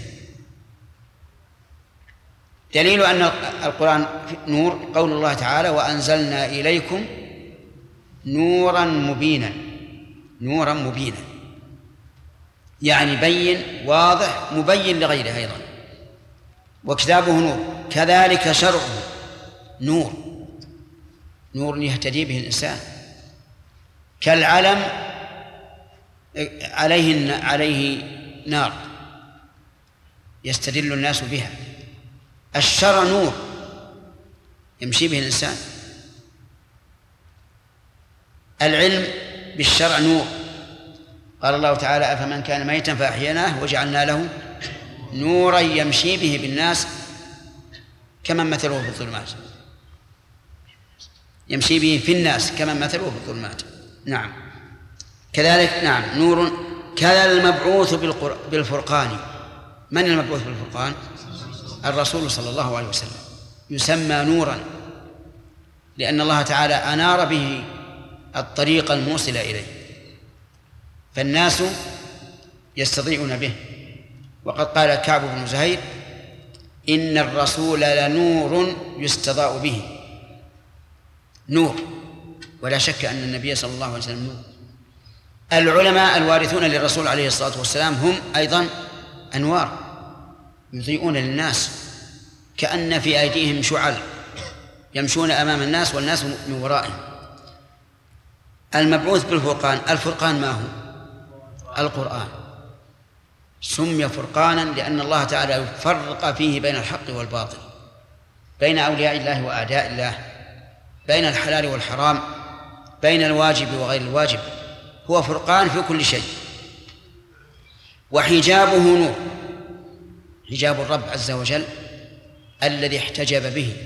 دليل أن القرآن نور قول الله تعالى وأنزلنا إليكم نورا مبينا، نورا مبينا يعني بين واضح مبين لغيره أيضا. وكتابه نور، كذلك شرعه نور، نور يهتدي به الإنسان، كالعلم عليه نار يستدل الناس بها. الشرع نور يمشي به الإنسان، العلم بالشرع نور. قال الله تعالى أفمن كان ميتا فأحييناه وجعلنا له نورا يمشي به بالناس كمن مثله في الظلمات، يمشي به في الناس كمن مثله في الظلمات. نعم كذلك، نعم نور. كذا المبعوث بالفرقان. من المبعوث بالفرقان؟ الرسول صلى الله عليه وسلم، يسمى نورا لأن الله تعالى أنار به الطريق الموصل إليه، فالناس يستضيئون به. وقد قال كعب بن زهير إن الرسول لنور يستضاء به، نور، ولا شك أن النبي صلى الله عليه وسلم نور. العلماء الوارثون للرسول عليه الصلاة والسلام هم أيضا أنوار يضيئون للناس، كأن في أيديهم شعل يمشون أمام الناس والناس من ورائهم. المبعوث بالفرقان، الفرقان ما هو؟ القرآن. سمي فرقانا لأن الله تعالى يفرق فيه بين الحق والباطل، بين أولياء الله وأعداء الله، بين الحلال والحرام، بين الواجب وغير الواجب. هو فرقان في كل شيء. وحجابه نور، حجاب الرب عز وجل الذي احتجب به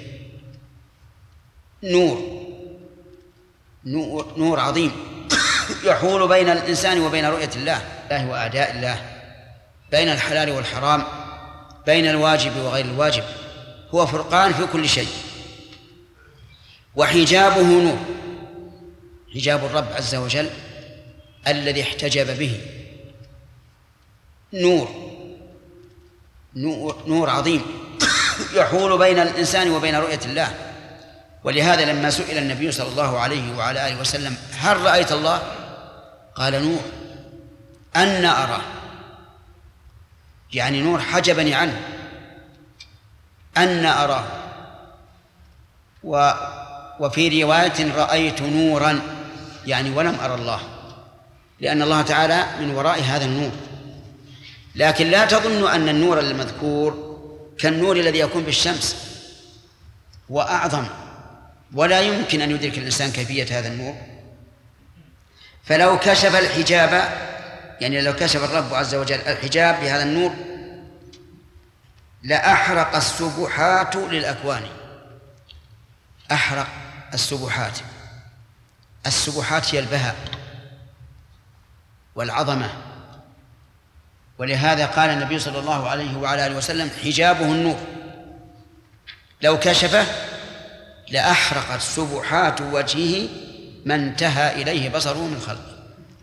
نور عظيم يحول بين الإنسان وبين رؤية الله وأعداء الله، بين الحلال والحرام، بين الواجب وغير الواجب. هو فرقان في كل شيء. وحجابه نور، حجاب الرب عز وجل الذي احتجب به نور عظيم يحول بين الإنسان وبين رؤية الله. ولهذا لما سئل النبي صلى الله عليه وعلى آله وسلم هل رأيت الله؟ قال نور، أنا أراه، يعني نور حجبني عنه، أنا أراه. وفي رواية رأيت نورا، يعني ولم أرى الله، لأن الله تعالى من وراء هذا النور. لكن لا تظن أن النور المذكور كالنور الذي يكون بالشمس، وأعظم، ولا يمكن أن يدرك الإنسان كيفية هذا النور. فلو كشف الحجاب، يعني لو كشف الرب عز وجل الحجاب بهذا النور لأحرق السبحات للأكوان. أحرق السبحات. السبحات هي البهاء والعظمة. ولهذا قال النبي صلى الله عليه وعلى آله وسلم حجابه النور، لو كشفه لأحرقت سبحات وجهه ما انتهى إليه بصره من خلقه.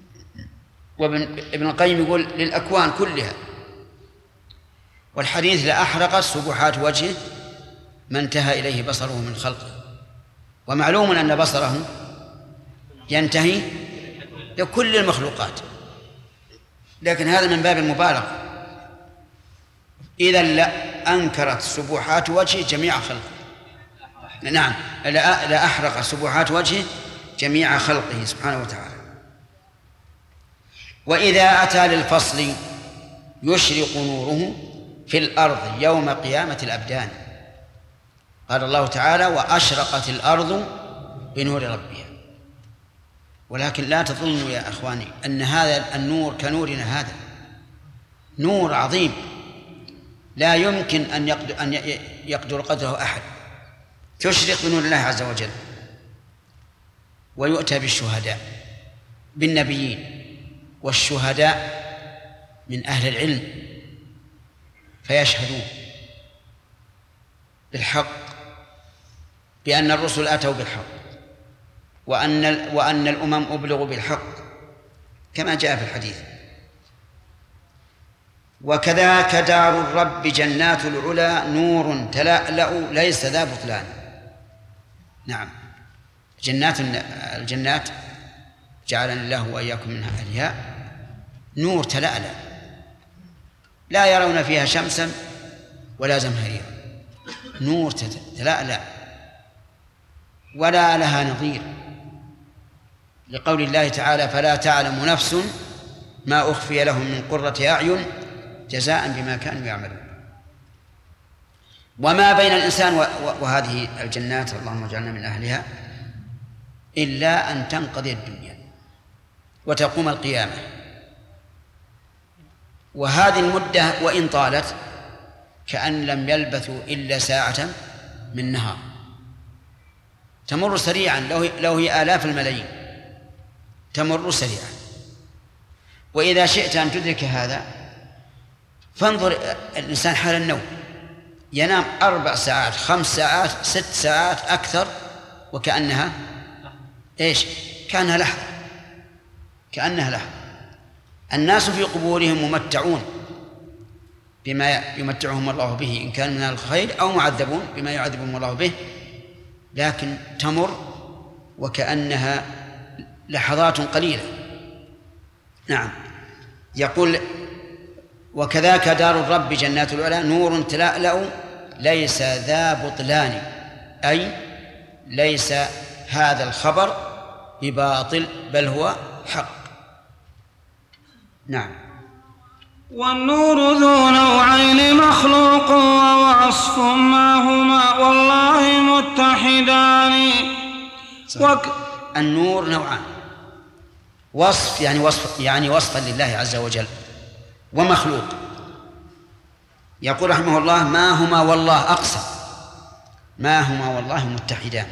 وابن القيم يقول للأكوان كلها. والحديث لأحرقت سبحات وجهه ما انتهى إليه بصره من خلقه. ومعلوم أن بصره ينتهي لكل المخلوقات، لكن هذا من باب المبالغة. إذن لأنكرت سبحات وجهه جميع خلقه. نعم، لأحرق سبحات وجهه جميع خلقه سبحانه وتعالى. وإذا أتى للفصل يشرق نوره في الأرض يوم قيامة الأبدان. قال الله تعالى وأشرقت الأرض بنور ربها. ولكن لا تظنوا يا أخواني أن هذا النور كنورنا، هذا نور عظيم لا يمكن أن يقدر قدره أحد. تشرق بنور الله عز وجل. ويؤتى بالشهداء، بالنبيين والشهداء من أهل العلم، فيشهدون بالحق بأن الرسل أتوا بالحق، وأن الأمم أبلغوا بالحق كما جاء في الحديث. وكذاك دار الرب جنات العلا نور تلألأ ليس ذا بطلان. نعم، الجنات جعلنا الله وإياكم من أهلها نور تلألأ لا يرون فيها شمسا ولا زمهريرا، نور تلألأ ولا لها نظير، لقول الله تعالى فلا تعلم نفس ما أخفي لهم من قرة أعين جزاء بما كانوا يعملون. وما بين الإنسان وهذه الجنات اللهم اجعلنا من أهلها إلا أن تنقضي الدنيا وتقوم القيامة. وهذه المدة وإن طالت كأن لم يلبثوا إلا ساعة من نهار، تمر سريعا، لو هي آلاف الملايين تمر سريعا. وإذا شئت أن تدرك هذا فانظر الإنسان حال النوم، ينام 4 ساعات 5 ساعات 6 ساعات أكثر وكأنها كأنها لحظة، كأنها لحظة. الناس في قبورهم ممتعون بما يمتعهم الله به إن كان من الخير، أو معذبون بما يعذبهم الله به، لكن تمر وكأنها لحظات قليلة. نعم. يقول وكذاك دار الرب جنات العلا نور تلألأ ليس ذا بطلان، أي ليس هذا الخبر بباطل بل هو حق. نعم. والنور ذو نوعين مخلوق ووصف ما هما والله متحدان. النور نوعان، وصف يعني وصفا لله عز وجل، ومخلوق. يقول رحمه الله ما هما والله أقسم، ما هما والله متحدان،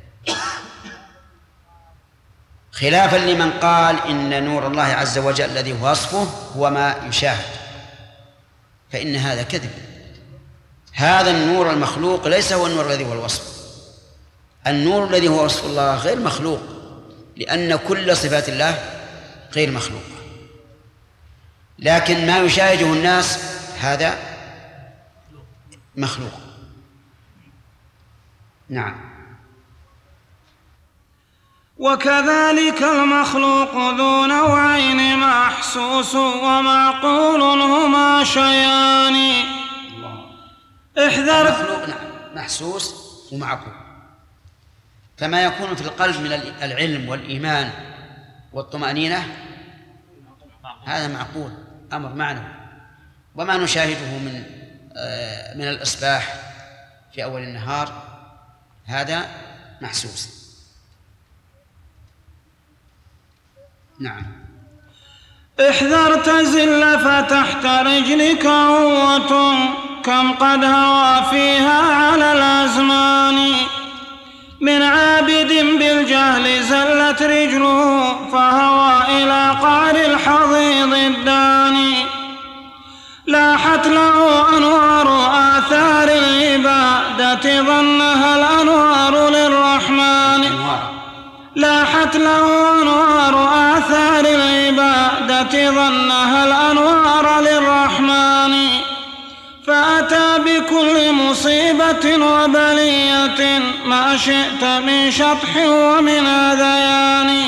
خلافا لمن قال إن نور الله عز وجل الذي هو وصفه هو ما يشاهد، فإن هذا كذب. هذا النور المخلوق ليس هو النور الذي هو الوصف. النور الذي هو وصف الله غير مخلوق، لأن كل صفات الله غير مخلوقة، لكن ما يشاهده الناس هذا مخلوق. نعم. وكذلك المخلوق ذو نوعين محسوس ومعقول هما شيئان. احذر. المخلوق نعم محسوس ومعقول، فما يكون في القلب من العلم والإيمان والطمأنينة هذا معقول، أمر معنوي. وما نشاهده من الإصباح في أول النهار هذا محسوس. نعم. احذر تزل فتحت رجلك عوة كم قد هوى فيها على الأزمان. من عابد بالجهل زلت رجله فهوى إلى قعر الحضيض الداني. لاحت له أنوار آثار العبادة ظنها الأنوار للرحمن. لاحت له أنوار آثار العبادة ظنها الأنوار للرحمن. فأتى بكل مصيبة وبلية ما شئت من شطح ومن هذيان.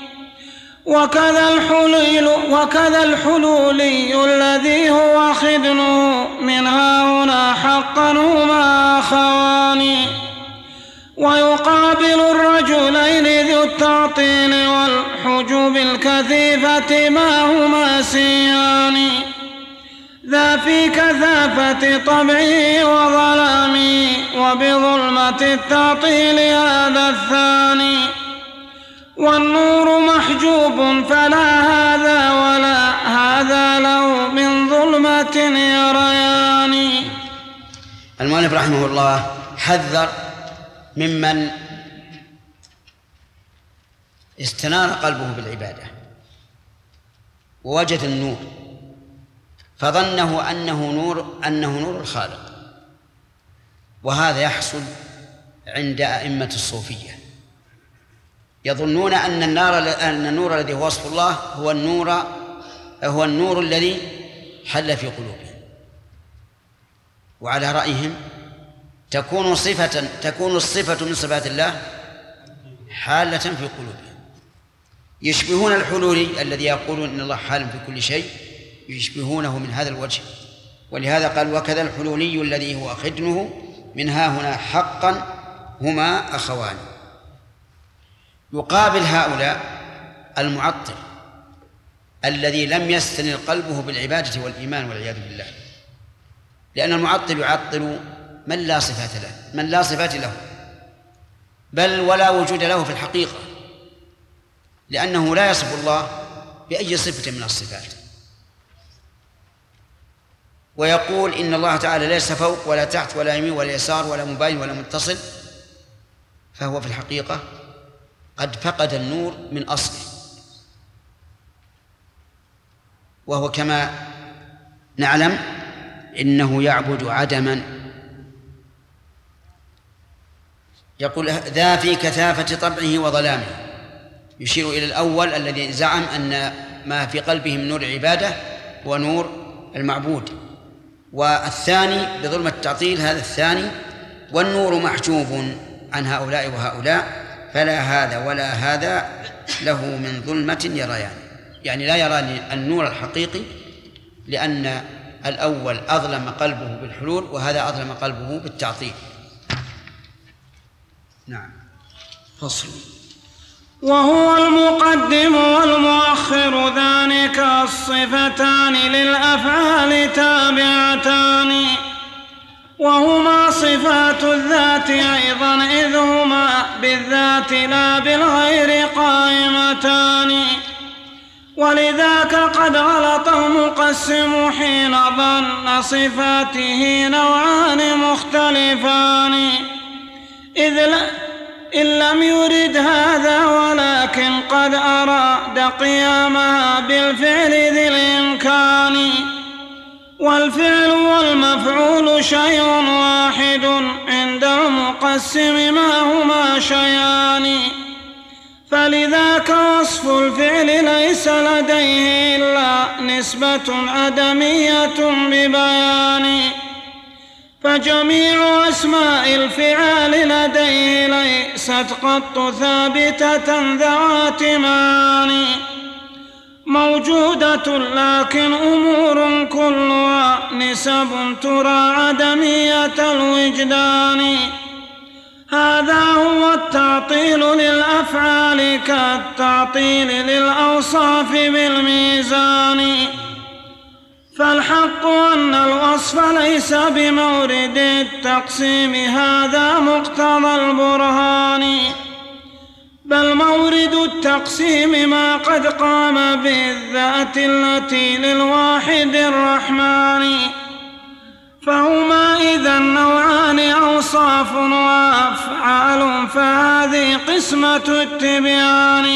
وكذا الحلولي الذي هو خدنه منها هنا حقا هما أخوان. ويقابل الرجلين ذو التعطيل والحجوب الكثيفة ما هما سيان. ذا في كثافة طبعه وظلامه وبظلمة التعطيل هذا الثاني. والنور محجوب فلا هذا ولا هذا له من ظلمة يريان. المؤلف رحمه الله حذر ممن استنار قلبه بالعبادة ووجد النور فظنه أنه نور الخالق، وهذا يحصل عند أئمة الصوفية. يظنون أن النور الذي هو وصف الله هو النور الذي حل في قلوبهم، وعلى رأيهم تكون الصفة من صفات الله حالة في قلوبهم. يشبهون الحلولي الذي يقولون إن الله حال في كل شيء، يشبهونه من هذا الوجه. ولهذا قال وكذا الحلولي الذي هو خدنه منها هنا حقا هما أخوان. يقابل هؤلاء المعطل الذي لم يستنر قلبه بالعبادة والإيمان والعياذ بالله، لأن المعطل يعطل من لا صفات له بل ولا وجود له في الحقيقة، لأنه لا يصف الله بأي صفة من الصفات. ويقول إن الله تعالى ليس فوق ولا تحت ولا يمين ولا يسار ولا مباين ولا متصل، فهو في الحقيقة قد فقد النور من أصله، وهو كما نعلم إنه يعبد عدما. يقول ذا في كثافة طبعه وظلامه، يشير إلى الأول الذي زعم أن ما في قلبه من نور العبادة هو نور المعبود، والثاني بظلمة التعطيل هذا الثاني. والنور محجوب عن هؤلاء وهؤلاء فلا هذا ولا هذا له من ظلمة يريان. يعني لا يرى النور الحقيقي، لأن الأول أظلم قلبه بالحلول وهذا أظلم قلبه بالتعطيل. نعم. فصل. وهو المقدم والمؤخر ذلك الصفتان للأفعال تابعتان، وهما صفات الذات أيضا إذ هما بالذات لا بالغير قائمتان. ولذاك قد غلط المقسم حين ظن صفاته نوعان مختلفان، إن لم يرد هذا ولكن قد أراد قيامها بالفعل ذي الإمكان. والفعل والمفعول شيء واحد عند المقسم ما هما شيئان، فلذاك وصف الفعل ليس لديه إلا نسبة عدمية ببيان، فجميع أسماء الفعال لديه ليست قط ثابتة ذوات معاني، موجودة لكن أمور كلها نسب ترى عدمية الوجدان. هذا هو التعطيل للأفعال كالتعطيل للأوصاف بالميزان. فالحق أن الوصف ليس بمورد التقسيم، هذا مقتضى البرهان، بل مورد التقسيم ما قد قام بالذات التي للواحد الرحمن. فهما إذا نوعان أوصاف وأفعال، فهذه قسمة التبيان.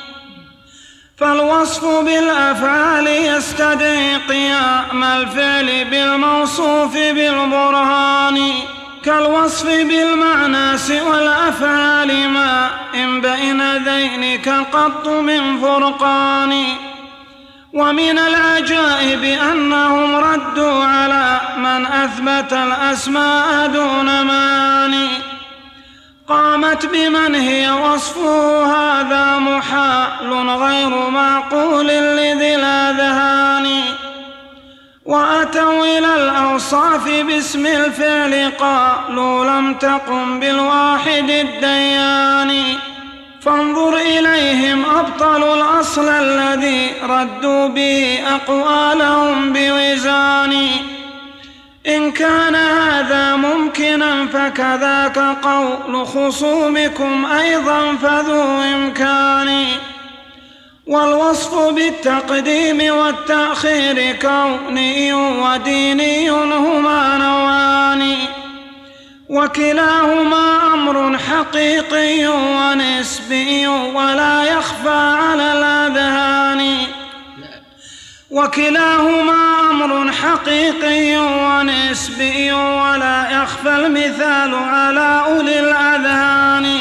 فالوصف بالأفعال يستدعي قيام الفعل بالموصوف بالبرهان، كالوصف بالمعنى سوى الأفعال ما إن بين ذينك قط من فرقان. ومن العجائب أنهم ردوا على من أثبت الأسماء دون معاني، قامت بمن هي وصفه هذا محال غير معقول لذي الأذهان. وأتوا إلى الأوصاف باسم الفعل قالوا لم تقم بالواحد الديان، فانظر إليهم أبطلوا الأصل الذي ردوا به أقوالهم بوزان. إن كان هذا ممكنا فكذاك قول خصومكم أيضا فذو إمكان. والوصف بالتقديم والتأخير كوني وديني هما نوعان، وكلاهما أمر حقيقي ونسبي ولا يخفى على الأذهان. وكلاهما أمر حقيقي ونسبي ولا يخفى المثال على أولي الأذهان.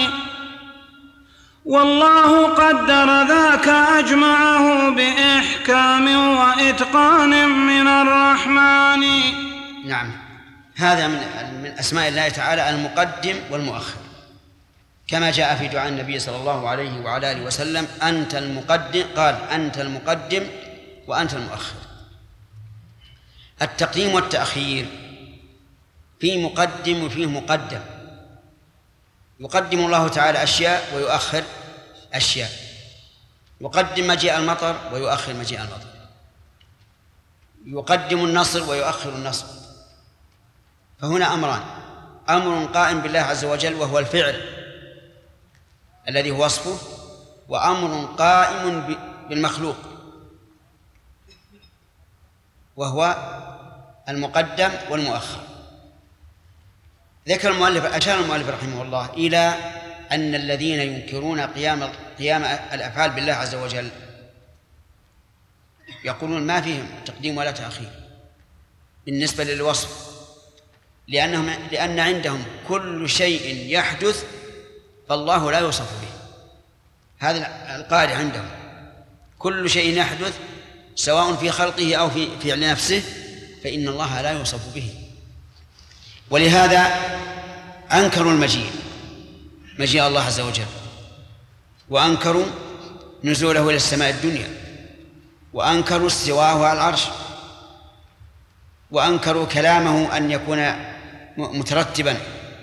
والله قدر ذاك أجمعه بإحكام وإتقان من الرحمن. نعم. هذا من أسماء الله تعالى المقدم والمؤخر، كما جاء في دعاء النبي صلى الله عليه وعلى آله وسلم: أنت المقدم، قال: أنت المقدم وأنت المؤخر. التقديم والتأخير فيه مقدم وفيه مقدم. يقدم الله تعالى أشياء ويؤخر أشياء، يقدم مجيء المطر ويؤخر مجيء المطر، يقدم النصر ويؤخر النصر. فهنا أمران: أمر قائم بالله عز وجل وهو الفعل الذي هو وصفه، وأمر قائم بالمخلوق وهو المقدم والمؤخر. أشار المؤلف رحمه الله إلى أن الذين ينكرون قيام الأفعال بالله عز وجل يقولون ما فيهم تقديم ولا تأخير بالنسبة للوصف، لأن عندهم كل شيء يحدث فالله لا يوصف به. هذا القاعدة عندهم: كل شيء يحدث سواء في خلقه أو في فعل نفسه فإن الله لا يوصف به. ولهذا أنكروا مجيء الله عز وجل، وأنكروا نزوله إلى السماء الدنيا، وأنكروا استواءه على العرش، وأنكروا كلامه أن يكون مترتبا.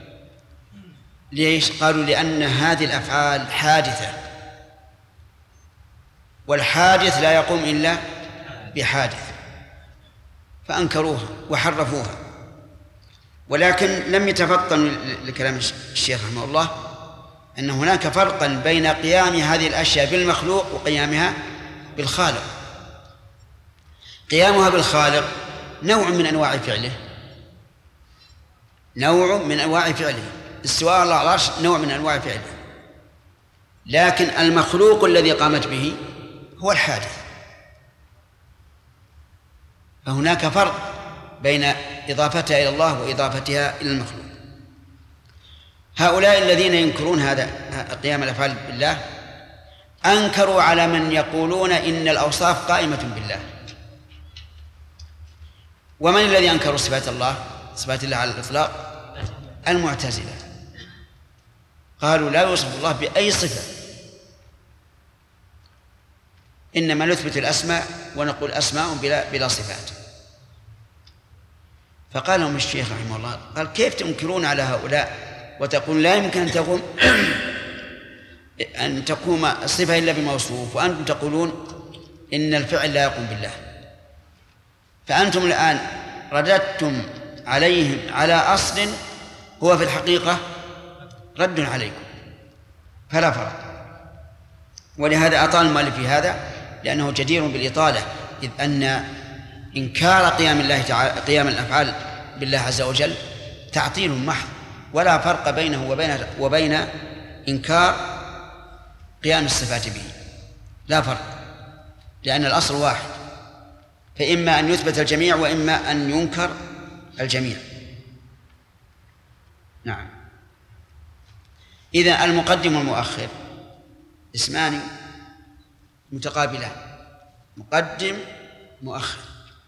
ليش؟ قالوا لأن هذه الأفعال حادثة، والحادث لا يقوم إلا بحادث، فأنكروها وحرفوها. ولكن لم يتفطنوا لكلام الشيخ رحمه الله أن هناك فرقا بين قيام هذه الأشياء بالمخلوق وقيامها بالخالق. قيامها بالخالق نوع من أنواع فعله، نوع من أنواع فعله، استواء الله على العرش نوع من أنواع فعله، لكن المخلوق الذي قامت به هو الحادث. فهناك فرق بين إضافتها إلى الله وإضافتها إلى المخلوق. هؤلاء الذين ينكرون هذا قيام الأفعال بالله أنكروا على من يقولون إن الأوصاف قائمة بالله. ومن الذي أنكروا صفات الله، صفات الله على الإطلاق؟ المعتزلة. قالوا لا يوصف الله بأي صفة، إنما نثبت الأسماء ونقول أسماء بلا صفات. فقال لهم الشيخ رحمه الله، قال كيف تنكرون على هؤلاء وتقول لا يمكن أن تقوم الصفة إلا بموصوف، وأنتم تقولون إن الفعل لا يقوم بالله؟ فأنتم الآن رددتم عليهم على أصل هو في الحقيقة رد عليكم، فلا فرق. ولهذا أطال المؤلف في هذا لأنه جدير بالإطالة، إذ أن إنكار قيام الله تعالى قيام الأفعال بالله عز وجل تعطيل محض، ولا فرق بينه وبين إنكار قيام الصفات به، لا فرق، لأن الأصل واحد، فإما أن يثبت الجميع وإما أن ينكر الجميع. نعم. إذن المقدم والمؤخر اسمان متقابلان، مقدم مؤخر.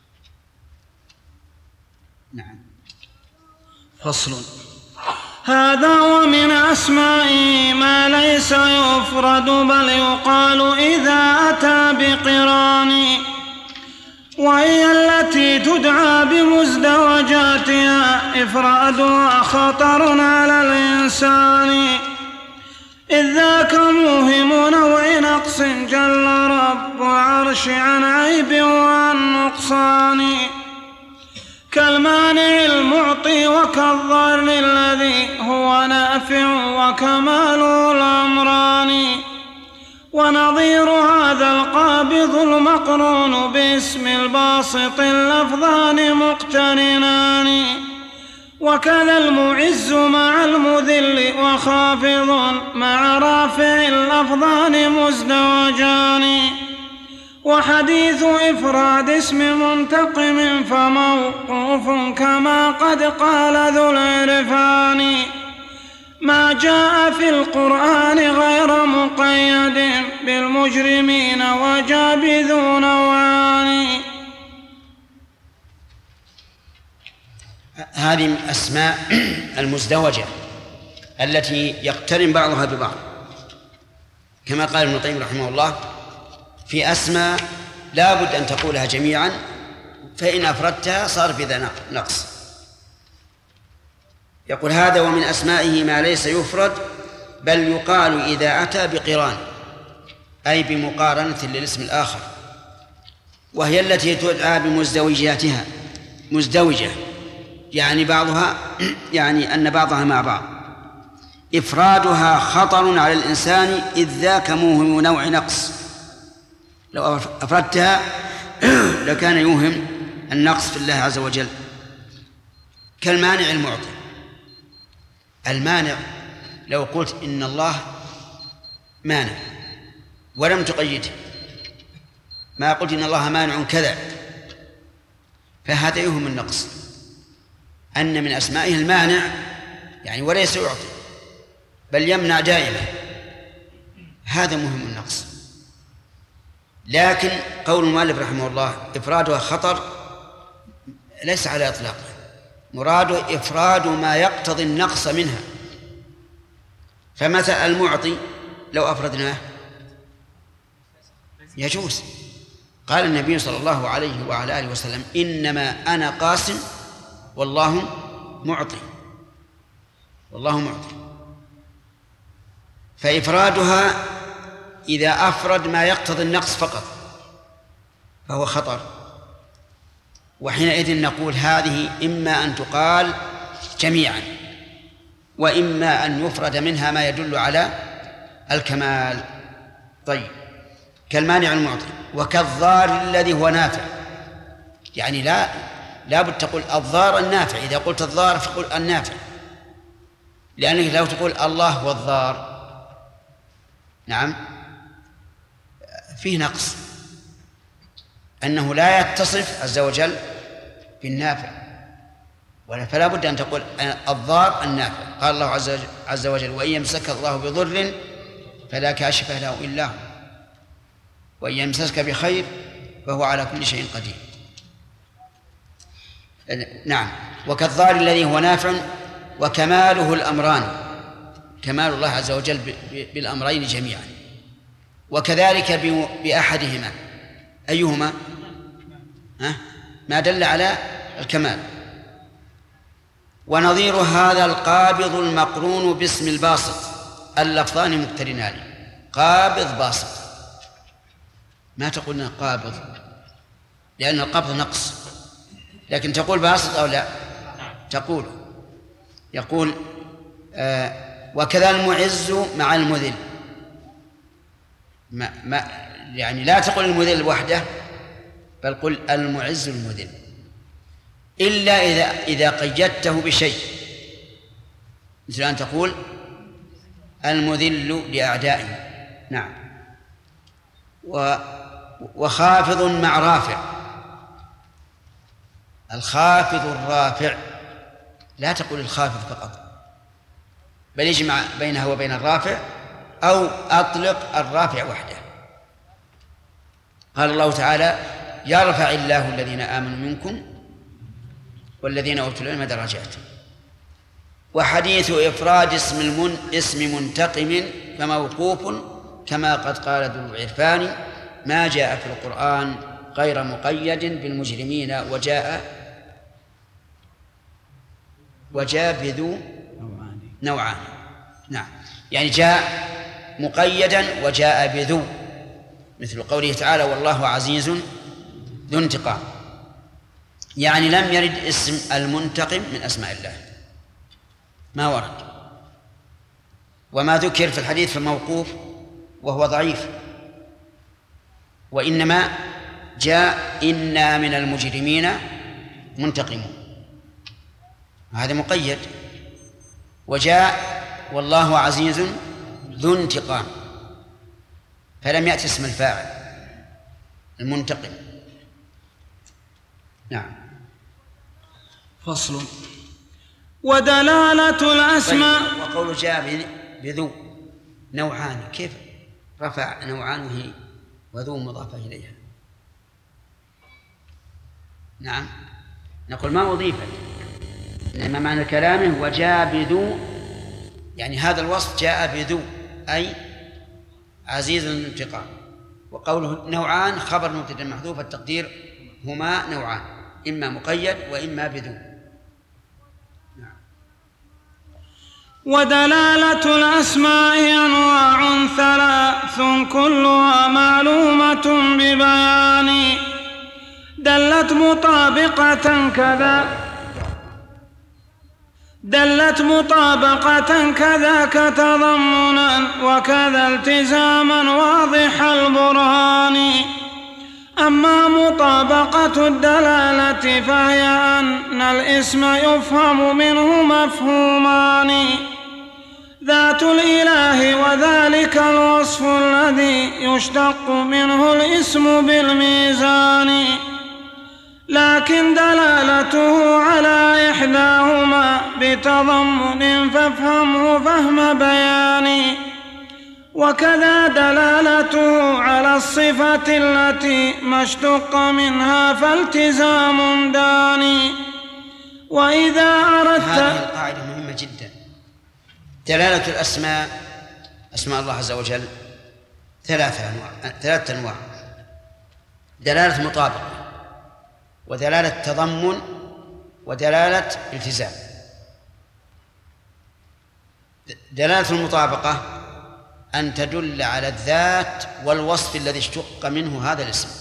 نعم. فصل. هذا ومن أسمائه ما ليس يفرد بل يقال إذا أتى بقران، وهي التي تدعى بمزدوجاتها إفرادها خطر على الإنسان، إذ ذاك موهم نوع نقص جل رب العرش عن عيب وعن نقصان، كالمانع المعطي وكالضار الذي هو نافع وكمال الأمران، ونظير هذا القابض المقرون باسم الباسط اللفظان مقترنان، وكذا المعز مع المذل وخافض مع رافع اللفظان مزدوجان، وحديث إفراد اسم منتقم فموقوف كما قد قال ذو العرفان، ما جاء في القرآن غير مقيد بالمجرمين وجابذ نوعان. هذه الأسماء المزدوجة التي يقترن بعضها ببعض، كما قال ابن القيم رحمه الله في أسماء لا بد أن تقولها جميعا، فإن أفردتها صار في ذا نقص. يقول هذا ومن أسمائه ما ليس يفرد بل يقال إذا أتى بقران، أي بمقارنة للاسم الآخر، وهي التي تدعى بمزدوجاتها، مزدوجة يعني بعضها يعني أن بعضها مع بعض، إفرادها خطر على الإنسان إذ ذاك موهم نوع نقص، لو أفردتها لكان يوهم النقص في الله عز وجل. كالمانع المعطي، المانع لو قلت إن الله مانع ولم تقيده، ما قلت إن الله مانع كذا، فهذا يوهم النقص، أن من أسمائه المانع يعني وليس يعطي بل يمنع دائما، هذا مهم النقص. لكن قول المؤلف رحمه الله إفرادها خطر ليس على إطلاقه، مراده إفراد ما يقتضي النقص منها. فمثل المعطي لو أفردناه يجوز، قال النبي صلى الله عليه وعلى آله وسلم: إنما أنا قاسم والله معطي، والله معطي. فإفرادها إذا أفرد ما يقتضي النقص فقط فهو خطر، وحينئذ نقول هذه إما أن تقال جميعا وإما أن يفرد منها ما يدل على الكمال. طيب، كالمانع المعطي وكالضار الذي هو نافع، يعني لا بد تقول الضار النافع. إذا قلت الضار فقل النافع، لأنك لو تقول الله هو الضار نعم فيه نقص، أنه لا يتصف عز وجل بالنافع، فلا بد أن تقول الضار النافع. قال الله عز وجل: وإن يمسك الله بضر فلا كاشف له إلا هو، وإن يمسسك بخير فهو على كل شيء قدير. نعم. وكالضار الذي هو نافع وكماله الأمران، كمال الله عز وجل بالأمرين جميعا، وكذلك بأحدهما. أيهما؟ ما دل على الكمال. ونظير هذا القابض المقرون باسم الباسط، اللفظان مقترنان، قابض باسط. ما تقولنا قابض لأن القبض نقص، لكن تقول باسط أو لا؟ تقول. يقول وكذا المعز مع المذل، يعني لا تقل المذل وحده، بل قل المعز المذل، إلا إذا قيدته بشيء، مثل أن تقول المذل لأعدائه. نعم. وخافض مع رافع، الخافض الرافع، لا تقول الخافض فقط، بل يجمع بينها وبين الرافع، أو أطلق الرافع وحده. قال الله تعالى: يرفع الله الذين آمنوا منكم والذين أوتوا العلم درجات. وحديث إفراد اسم منتقم فموقوف كما قد قال ذو العرفان: ما جاء في القرآن غير مقيد بالمجرمين وجاء بذو نوعان. نعم، يعني جاء مقيدا وجاء بذو، مثل قوله تعالى: والله عزيز ذو انتقام، يعني لم يرد اسم المنتقم من أسماء الله، ما ورد. وما ذكر في الحديث فموقوف وهو ضعيف، وإنما جاء إنا من المجرمين منتقمون، هذا مقيد. وجاء والله عزيز ذو انتقام، فلم يأتي اسم الفاعل المنتقم. نعم. فصل. ودلالة الأسماء. طيب، وقول جاء بذو نوعان، كيف رفع نوعانه وذو مضافة إليها؟ نعم، نقول ما أضيفت، إنما معنى كلامه وجاء بذو، يعني هذا الوصف جاء بذو أي عزيز الانتقام. وقوله نوعان خبر مبتدأ محذوف، التقدير هما نوعان، إما مقيد وإما بذو. نعم. ودلالة الأسماء أنواع ثلاث كلها معلومة ببيان، دلت مطابقة كذاك تضمنا، وكذا التزاما واضح البرهان. أما مطابقة الدلالة فهي أن الاسم يفهم منه مفهومان: ذات الإله وذلك الوصف الذي يشتق منه الاسم بالميزان، لكن دلالته على إحداهما بتضمن فافهمه فهم بيان، وكذا دلالته على الصفة التي ما اشتق منها فالتزام داني. وإذا أردت، هذه القاعدة مهمة جدا. دلالة الأسماء، أسماء الله عز وجل ثلاثة أنواع. دلالة مطابقة ودلالة تضمن ودلالة التزام. دلالة المطابقة أن تدل على الذات والوصف الذي اشتق منه هذا الاسم.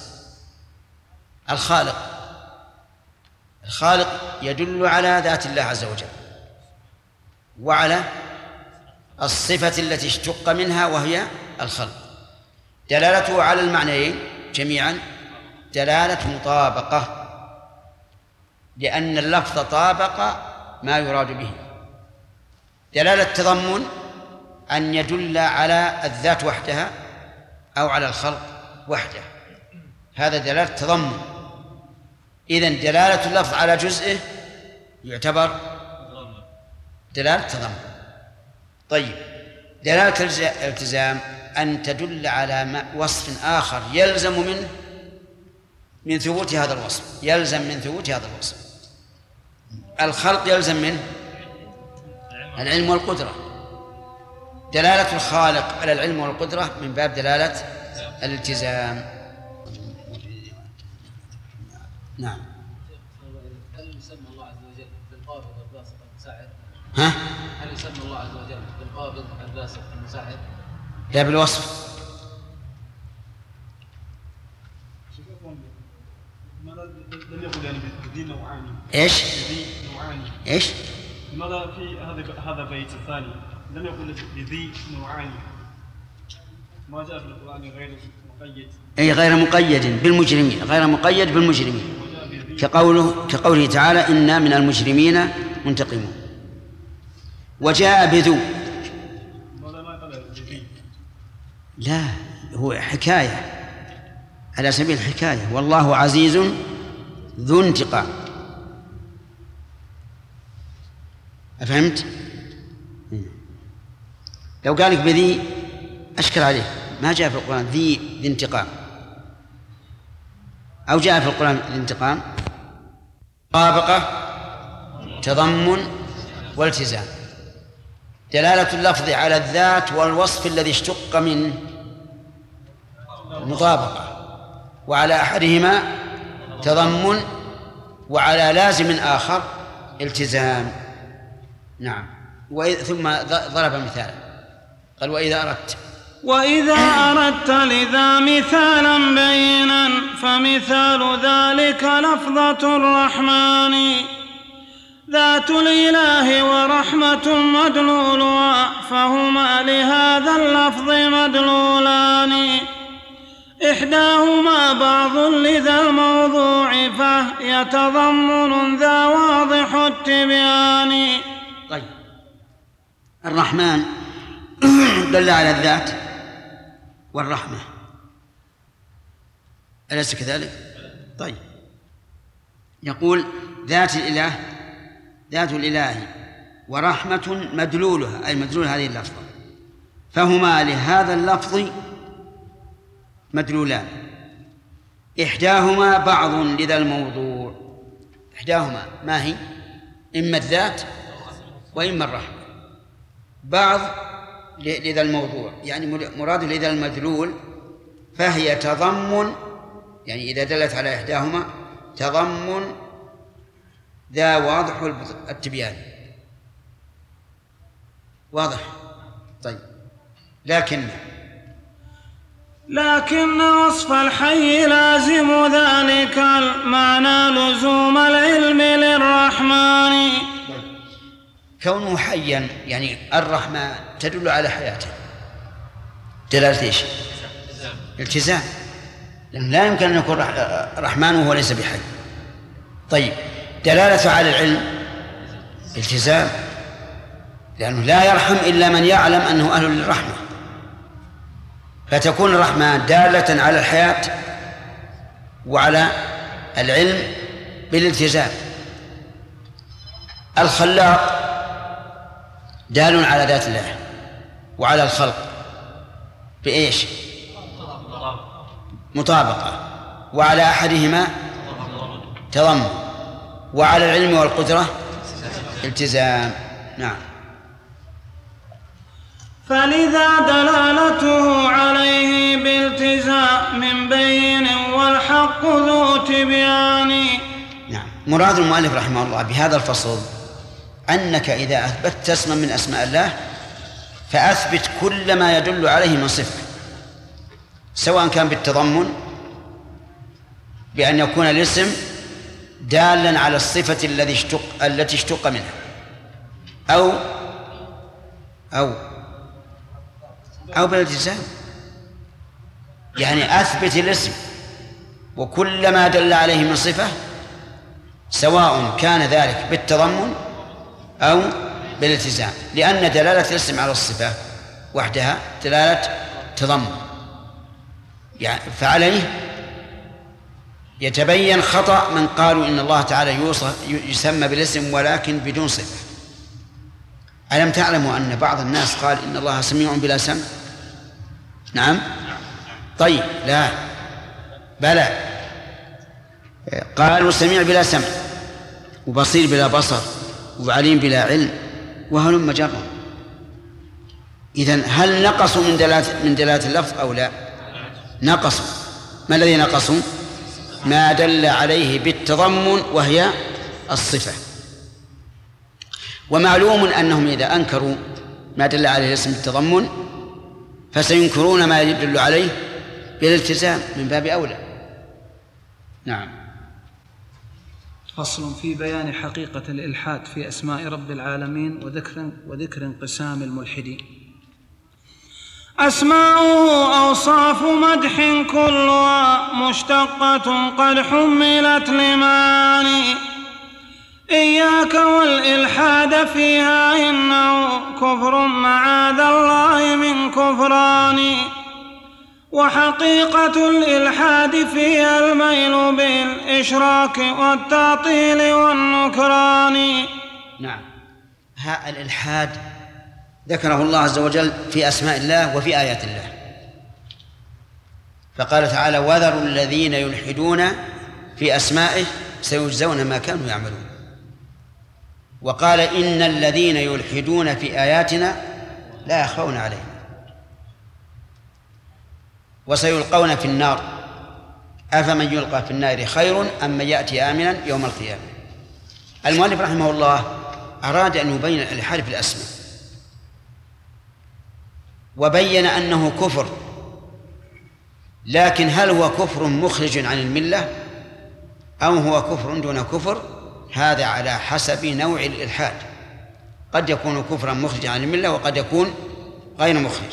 الخالق يدل على ذات الله عز وجل وعلى الصفة التي اشتق منها وهي الخلق. دلالته على المعنيين جميعا دلالة مطابقة، لأن اللفظ طابق ما يراد به. دلالة تضمن أن يدل على الذات وحدها أو على الخلق وحده، هذا دلالة تضمن. إذن دلالة اللفظ على جزئه يعتبر دلالة تضمن. طيب، دلالة الالتزام أن تدل على وصف آخر يلزم من ثبوت هذا الوصف، يلزم من ثبوت هذا الوصف. الخلق يلزم منه العلم والقدرة، دلالة الخالق على العلم والقدرة من باب دلالة الالتزام. نعم. هل يسمى الله عز وجل بالقابض الباسط المساعد؟ هل يسمى الله عز وجل بالقابض الباسط المساعد؟ لا، بالوصف. لم يقل يعني بذي نوعان. ايش؟ بذي نوعان. ايش؟ لماذا في هذا البيت الثاني لم يقل بذي نوعان؟ ما جاء في القرآن غير مقيد. أي غير مقيد بالمجرمين، غير مقيد بالمجرمين، كقوله تعالى إنا من المجرمين منتقمون. وجاء بذو، لا هو حكاية على سبيل الحكاية، والله عزيز ذو انتقام. أفهمت؟ لو قالك بذي أشكل عليه، ما جاء في القرآن ذي انتقام، أو جاء في القرآن الانتقام. مطابقة تضمن والتزام. دلالة اللفظ على الذات والوصف الذي اشتق منه مطابقة، وعلى أحدهما تضمن، وعلى لازم آخر التزام. نعم. ثم ضرب مثالا قال وإذا أردت لذا مثالا بينا فمثال ذلك لفظة الرحمن، ذات الإله ورحمة مدلولها، فهما لهذا اللفظ مدلولان، إحداهما بعض لذا الموضوع فهي تضمن ذا واضح التبيان. طيب، الرحمن دل على الذات والرحمة، أليس كذلك؟ طيب، يقول ذات الإله ورحمة مدلولها، أي مدلول هذه اللفظة، فهما لهذا اللفظ مدلولان، إحداهما بعض لذا الموضوع. إحداهما ما هي؟ إما الذات وإما الرحمة. بعض لذا الموضوع يعني مراد لذا المدلول، فهي تضمن، يعني إذا دلت على إحداهما تضمن ذا واضح التبيان. واضح؟ طيب، لكن وصف الحي لازم ذلك المعنى لزوم العلم للرحمن. كونه حيا يعني الرحمن تدل على حياته، دلالة ايش؟ التزام، لأنه لا يمكن أن يكون رحمن وهو ليس بحي. طيب، دلالة على العلم التزام، لأنه لا يرحم إلا من يعلم أنه أهل للرحمة، فتكون الرحمة دالة على الحياة وعلى العلم بالالتزام. الخلاق دال على ذات الله وعلى الخلق بإيش؟ مطابقة، وعلى أحدهما تضمن، وعلى العلم والقدرة التزام. نعم. فلذا دلالته عليه بالتزام من بين والحق والحق ذو تبيان. نعم. مراد المؤلف رحمه الله بهذا الفصل أنك إذا أثبتت اسما من أسماء الله فأثبت كل ما يدل عليه من صفة، سواء كان بالتضمن بأن يكون الاسم دالا على الصفة التي اشتق منها، أو بالالتزام. يعني أثبت الاسم وكل ما دل عليه من صفة، سواء كان ذلك بالتضمن أو بالالتزام، لأن دلالة الاسم على الصفة وحدها دلالة تضمن. يعني فعليه يتبين خطأ من قالوا إن الله تعالى يسمى بالاسم ولكن بدون صفة. ألم تعلموا أن بعض الناس قال إن الله سميع بلا سمع؟ نعم. طيب لا، بلى، قالوا سميع بلا سمع وبصير بلا بصر وعليم بلا علم وهلم جرا. إذن هل نقصوا من دلالة اللفظ أو لا؟ نقصوا. ما الذي نقصوا؟ ما دل عليه بالتضمن وهي الصفة. ومعلوم أنهم إذا أنكروا ما دل عليه اسم التضمن فسينكرون ما يدل عليه بالالتزام من باب أولى. نعم. فصل في بيان حقيقة الإلحاد في أسماء رب العالمين وذكر انقسام الملحدين. أسماؤه أوصاف مدح كلها مشتقة قد حملت لمعاني، إياك والإلحاد فيها إنه كفر معاذ الله من كفران، وحقيقة الإلحاد فيها الميل بالإشراك والتعطيل والنكران. نعم. ها الإلحاد ذكره الله عز وجل في أسماء الله وفي آيات الله، فقال تعالى: وذروا الذين يلحدون في أسمائه سيجزون ما كانوا يعملون. وقال: إن الذين يلحدون في آياتنا لا يخفون عليهم وسيلقون في النار أفمن يلقى في النار خير أم من يأتي آمنا يوم القيامة. المؤلف رحمه الله أراد أن يبين الإلحاد في الأسماء، وبين أنه كفر، لكن هل هو كفر مخرج عن الملة أو هو كفر دون كفر؟ هذا على حسب نوع الإلحاد، قد يكون كفرا مخرجا عن الملة وقد يكون غير مخرج.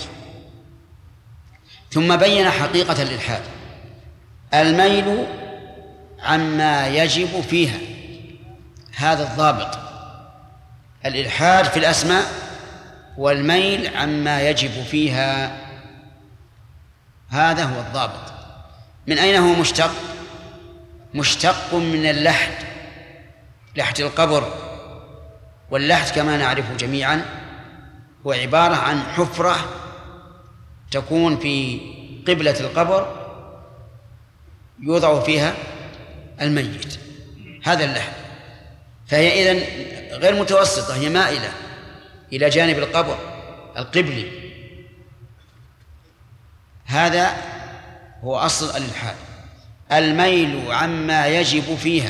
ثم بين حقيقة الإلحاد: الميل عما يجب فيها، هذا الضابط. الإلحاد في الأسماء والميل عما يجب فيها، هذا هو الضابط. من أين هو مشتق؟ مشتق من اللحد، لحد القبر. واللحد كما نعرف جميعا هو عبارة عن حفرة تكون في قبلة القبر يوضع فيها الميت، هذا اللحد. فهي إذن غير متوسطة، هي مائلة إلى جانب القبر القبلي. هذا هو أصل الإلحاد، الميل عما يجب فيها.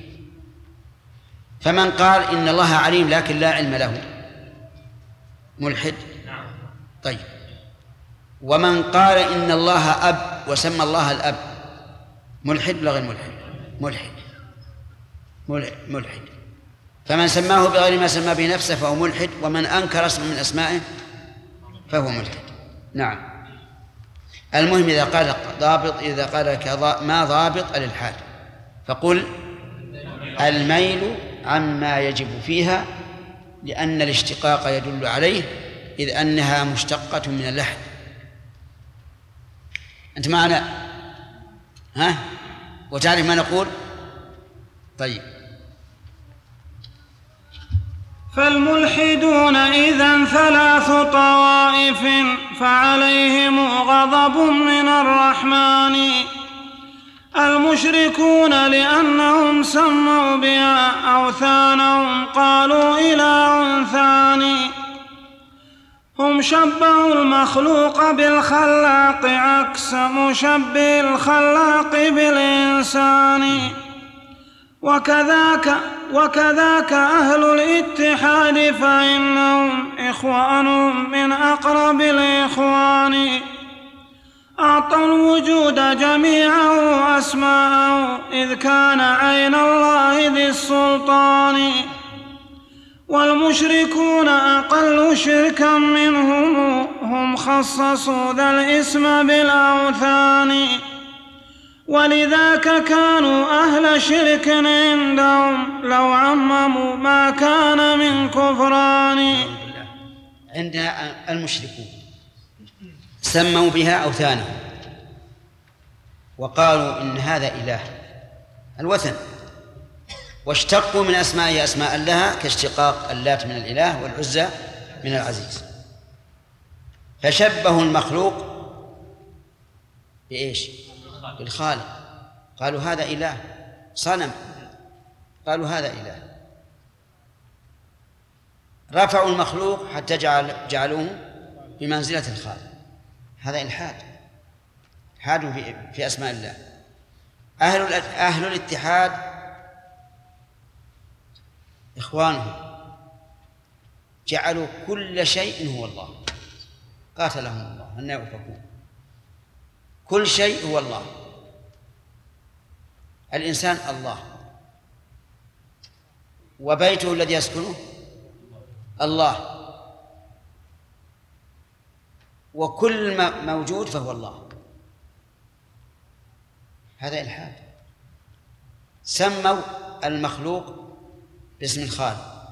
فمن قال إن الله عليم لكن لا علم له ملحد. طيب، ومن قال إن الله أب وسمى الله الأب ملحد ولا غير ملحد؟ ملحد. فمن سماه بغير ما سمى به نفسه فهو ملحد، ومن أنكر اسم من أسمائه فهو ملحد. نعم. المهم إذا قال ضابط، إذا قال لك ما ضابط الإلحاد فقل: الميل عما يجب فيها، لأن الاشتقاق يدل عليه، إذ أنها مشتقة من اللحد. أنت معنا؟ ها؟ وتعرف ما نقول؟ طيب. فالملحدون إذن 3 طوائف، فعليهم غضب من الرحمن. المشركون لأنهم سموا بها أوثانهم قالوا إله ثاني، هم شبهوا المخلوق بالخلاق عكس مشبه الخلاق بالإنسان. وكذاك أهل الاتحاد فإنهم إخوانهم من أقرب الإخوان. أعطوا الوجود جميعه أسماءه إذ كان عين الله ذي السلطان. والمشركون أقل شركا منهم هم خصصوا ذا الاسم بالأوثان. ولذاك كانوا أهل شرك عندهم لو عمموا ما كان من كفران. عندنا المشركون سموا بها أوثانا وقالوا إن هذا إله الوثن، واشتقوا من أسمائه أسماء لها كاشتقاق اللات من الإله والعزى من العزيز، فشبهوا المخلوق بإيش؟ بالخالق. قالوا هذا إله. صنم قالوا هذا إله. رفعوا المخلوق حتى جعلوه بمنزلة الخالق. هذا إلحاد، إلحاد في أسماء الله. أهل الاتحاد إخوانهم جعلوا كل شيء هو الله، قاتلهم الله أن يؤفكون. كل شيء هو الله. الإنسان الله، وبيته الذي يسكنه الله، وكل ما موجود فهو الله. هذا إلحاد. سموا المخلوق باسم الخالق،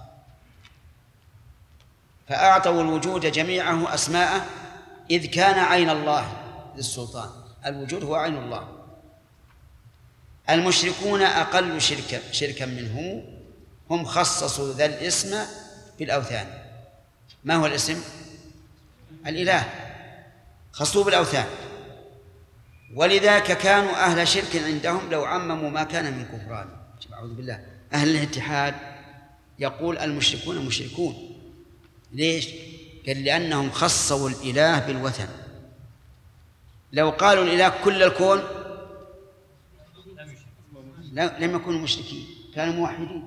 فأعطوا الوجود جميعه أسماءه إذ كان عين الله للسلطان. الوجود هو عين الله. المشركون أقل شركا منهم هم خصصوا ذا الاسم بالأوثان. ما هو الاسم؟ الإله، خصوه بالأوثان. ولذاك كانوا أهل شرك عندهم لو عمموا ما كان من كفران. أعوذ بالله. أهل الاتحاد يقول المشركون مشركون. ليش؟ قال لأنهم خصوا الإله بالوثن. لو قالوا الإله كل الكون لم يكونوا مشركين، كانوا موحدين.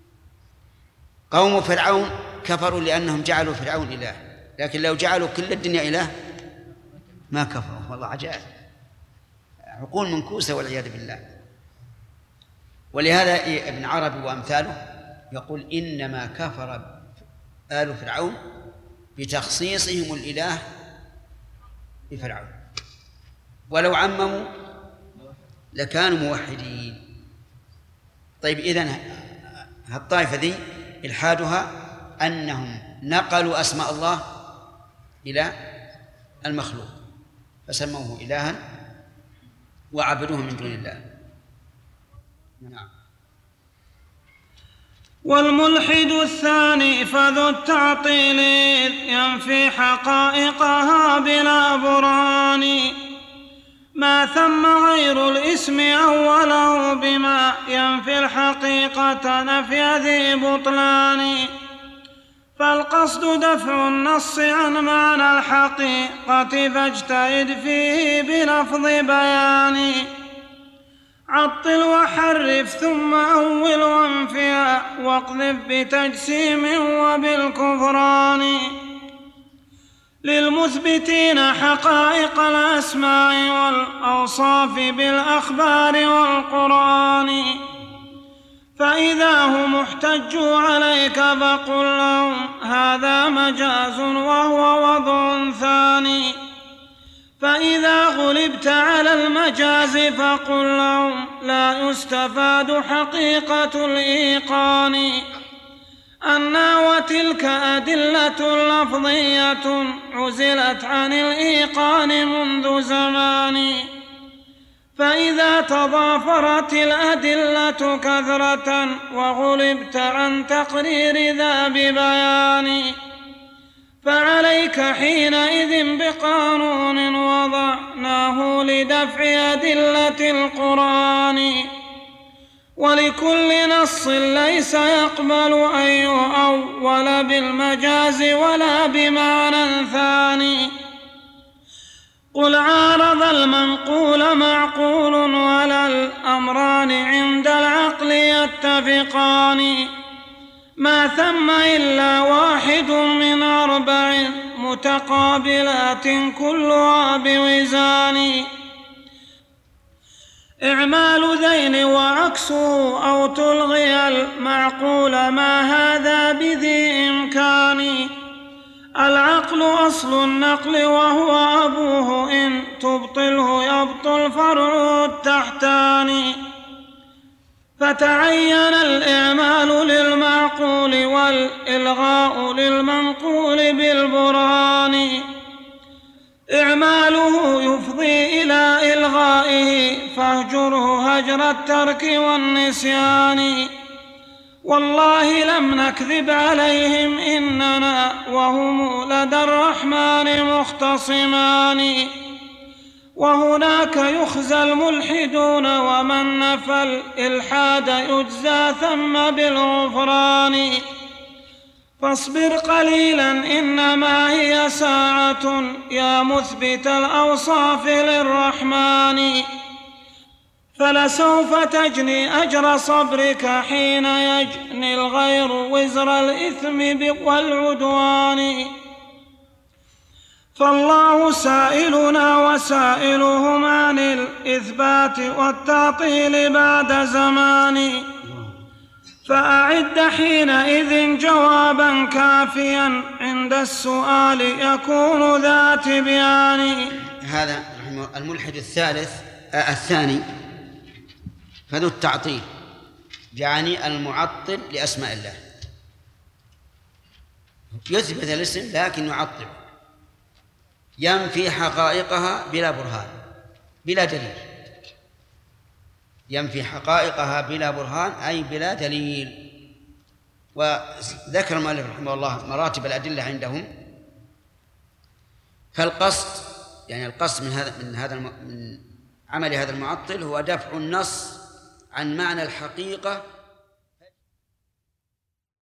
قوم فرعون كفروا لأنهم جعلوا فرعون إله، لكن لو جعلوا كل الدنيا إله ما كفروا. والله عجائب، عقول منكوسة والعياذ بالله. ولهذا ابن عربي وأمثاله يقول إنما كفر آل فرعون بتخصيصهم الإله بفرعون، ولو عمموا لكانوا موحدين. طيب، إذن هالطائفة ذي إلحادها أنهم نقلوا أسماء الله إلى المخلوق فسموه إلها وعبدوه من دون الله. نعم. والملحد الثاني فذو التعطيل ينفي حقائقها بلا برهان. ما ثم غير الاسم أوله بما ينفي الحقيقة نفي ذي بطلان. فالقصد دفع النص عن معنى الحقيقة فاجتهد فيه بلفظ بيان. عطل وحرف ثم أول وانفيا واقذف بتجسيم وبالكفران. للمثبتين حقائق الأسماء والأوصاف بالأخبار والقرآن. فإذا هم احتجوا عليك فقل لهم هذا مجاز وهو وضع ثاني. فإذا غلبت على المجاز فقل لهم لا يستفاد حقيقة الإيقان. أنّا وتلك أدلة لفظية عزلت عن الإيقان منذ زمان. فإذا تضافرت الأدلة كثرة وغلبت عن تقرير ذا ببيان فعليك حينئذ بقانون وضعناه لدفع أدلة القرآن. ولكل نص ليس يقبل أن يؤول بالمجاز ولا بمعنى ثاني. قل عارض المنقول معقول ولا الأمران عند العقل يتفقان، ما ثم إلا واحد من 4 متقابلات كلها بوزان، إعمال ذين وعكسه أو تلغي المعقول ما هذا بذي إمكان. العقل أصل النقل وهو أبوه، إن تبطله يبطل فرع التحتان، فتعين الإعمال للمعقول والإلغاء للمنقول بالبرهان. إعماله يفضي إلى إلغائه فاهجره هجر الترك والنسيان. والله لم نكذب عليهم إننا وهم لدى الرحمن مختصمان. وهناك يخزى الملحدون ومن نفى الإلحاد يجزى ثم بالغفران. فاصبر قليلا إنما هي ساعة يا مثبت الأوصاف للرحمن، فلسوف تجني أجر صبرك حين يجني الغير وزر الإثم والعدوان. فالله سائلنا وسائلهم عن الإثبات والتعطيل بعد زمان، فأعد حينئذ جوابا كافيا عند السؤال يكون ذا تبيان. هذا الملحد الثاني فذو التعطيل، يعني المعطل لأسماء الله، يثبت الاسم لكن يعطل، ينفي حقائقها بلا برهان بلا دليل، ينفي حقائقها بلا برهان أي بلا دليل. وذكر المؤلف رحمه الله مراتب الأدلة عندهم، فالقصد يعني القصد من عمل هذا المعطل هو دفع النص عن معنى الحقيقة